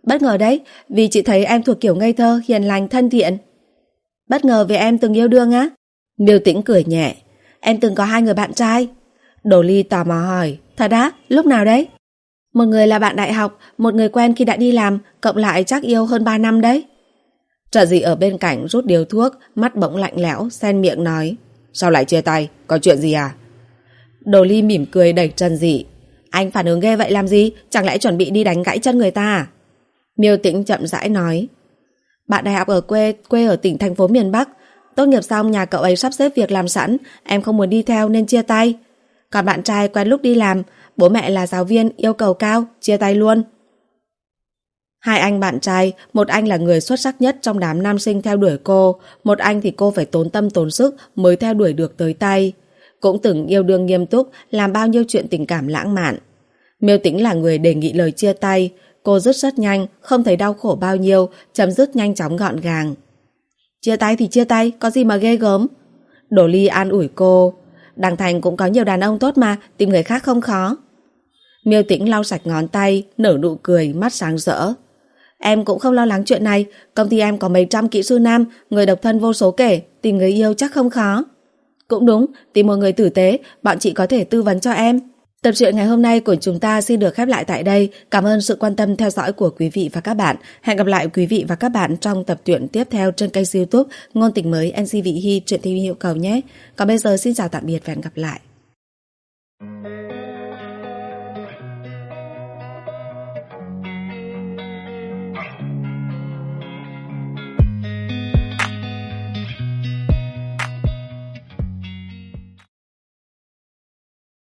Bất ngờ đấy, vì chị thấy em thuộc kiểu ngây thơ, hiền lành, thân thiện. Bất ngờ vì em từng yêu đương á? Miêu Tĩnh cười nhẹ. Em từng có 2 người bạn trai. Đồ Ly tò mò hỏi. Thật á? Lúc nào đấy? Một người là bạn đại học, một người quen khi đã đi làm, cộng lại chắc yêu hơn 3 năm đấy. Trợ Dị ở bên cạnh rút điếu thuốc, mắt bỗng lạnh lẽo, xen miệng nói. Sao lại chia tay? Có chuyện gì à? Đồ Ly mỉm cười đẩy Trần Dị. Anh phản ứng ghê vậy làm gì? Chẳng lẽ chuẩn bị đi đánh gãy chân người ta à? Miêu Tĩnh chậm rãi nói. Bạn đại học ở quê ở tỉnh thành phố miền Bắc. Tốt nghiệp xong nhà cậu ấy sắp xếp việc làm sẵn, em không muốn đi theo nên chia tay. Còn bạn trai quen lúc đi làm, bố mẹ là giáo viên, yêu cầu cao, chia tay luôn. 2 anh bạn trai, một anh là người xuất sắc nhất trong đám nam sinh theo đuổi cô, một anh thì cô phải tốn tâm tốn sức mới theo đuổi được tới tay. Cũng từng yêu đương nghiêm túc, làm bao nhiêu chuyện tình cảm lãng mạn. Miêu Tĩnh là người đề nghị lời chia tay, cô dứt rất nhanh, không thấy đau khổ bao nhiêu, chấm dứt nhanh chóng gọn gàng. Chia tay thì chia tay, có gì mà ghê gớm. Đỗ Ly an ủi cô. Đằng Thành cũng có nhiều đàn ông tốt mà, tìm người khác không khó. Miêu Tĩnh lau sạch ngón tay, nở nụ cười, mắt sáng rỡ. Em cũng không lo lắng chuyện này, công ty em có mấy trăm kỹ sư nam, người độc thân vô số kể, tìm người yêu chắc không khó. Cũng đúng, tìm một người tử tế, bọn chị có thể tư vấn cho em. Tập truyện ngày hôm nay của chúng ta xin được khép lại tại đây. Cảm ơn sự quan tâm theo dõi của quý vị và các bạn. Hẹn gặp lại quý vị và các bạn trong tập truyện tiếp theo trên kênh YouTube Ngôn Tình Mới MC Vị Hy truyện TV Hiệu Cầu nhé. Còn bây giờ xin chào tạm biệt và hẹn gặp lại.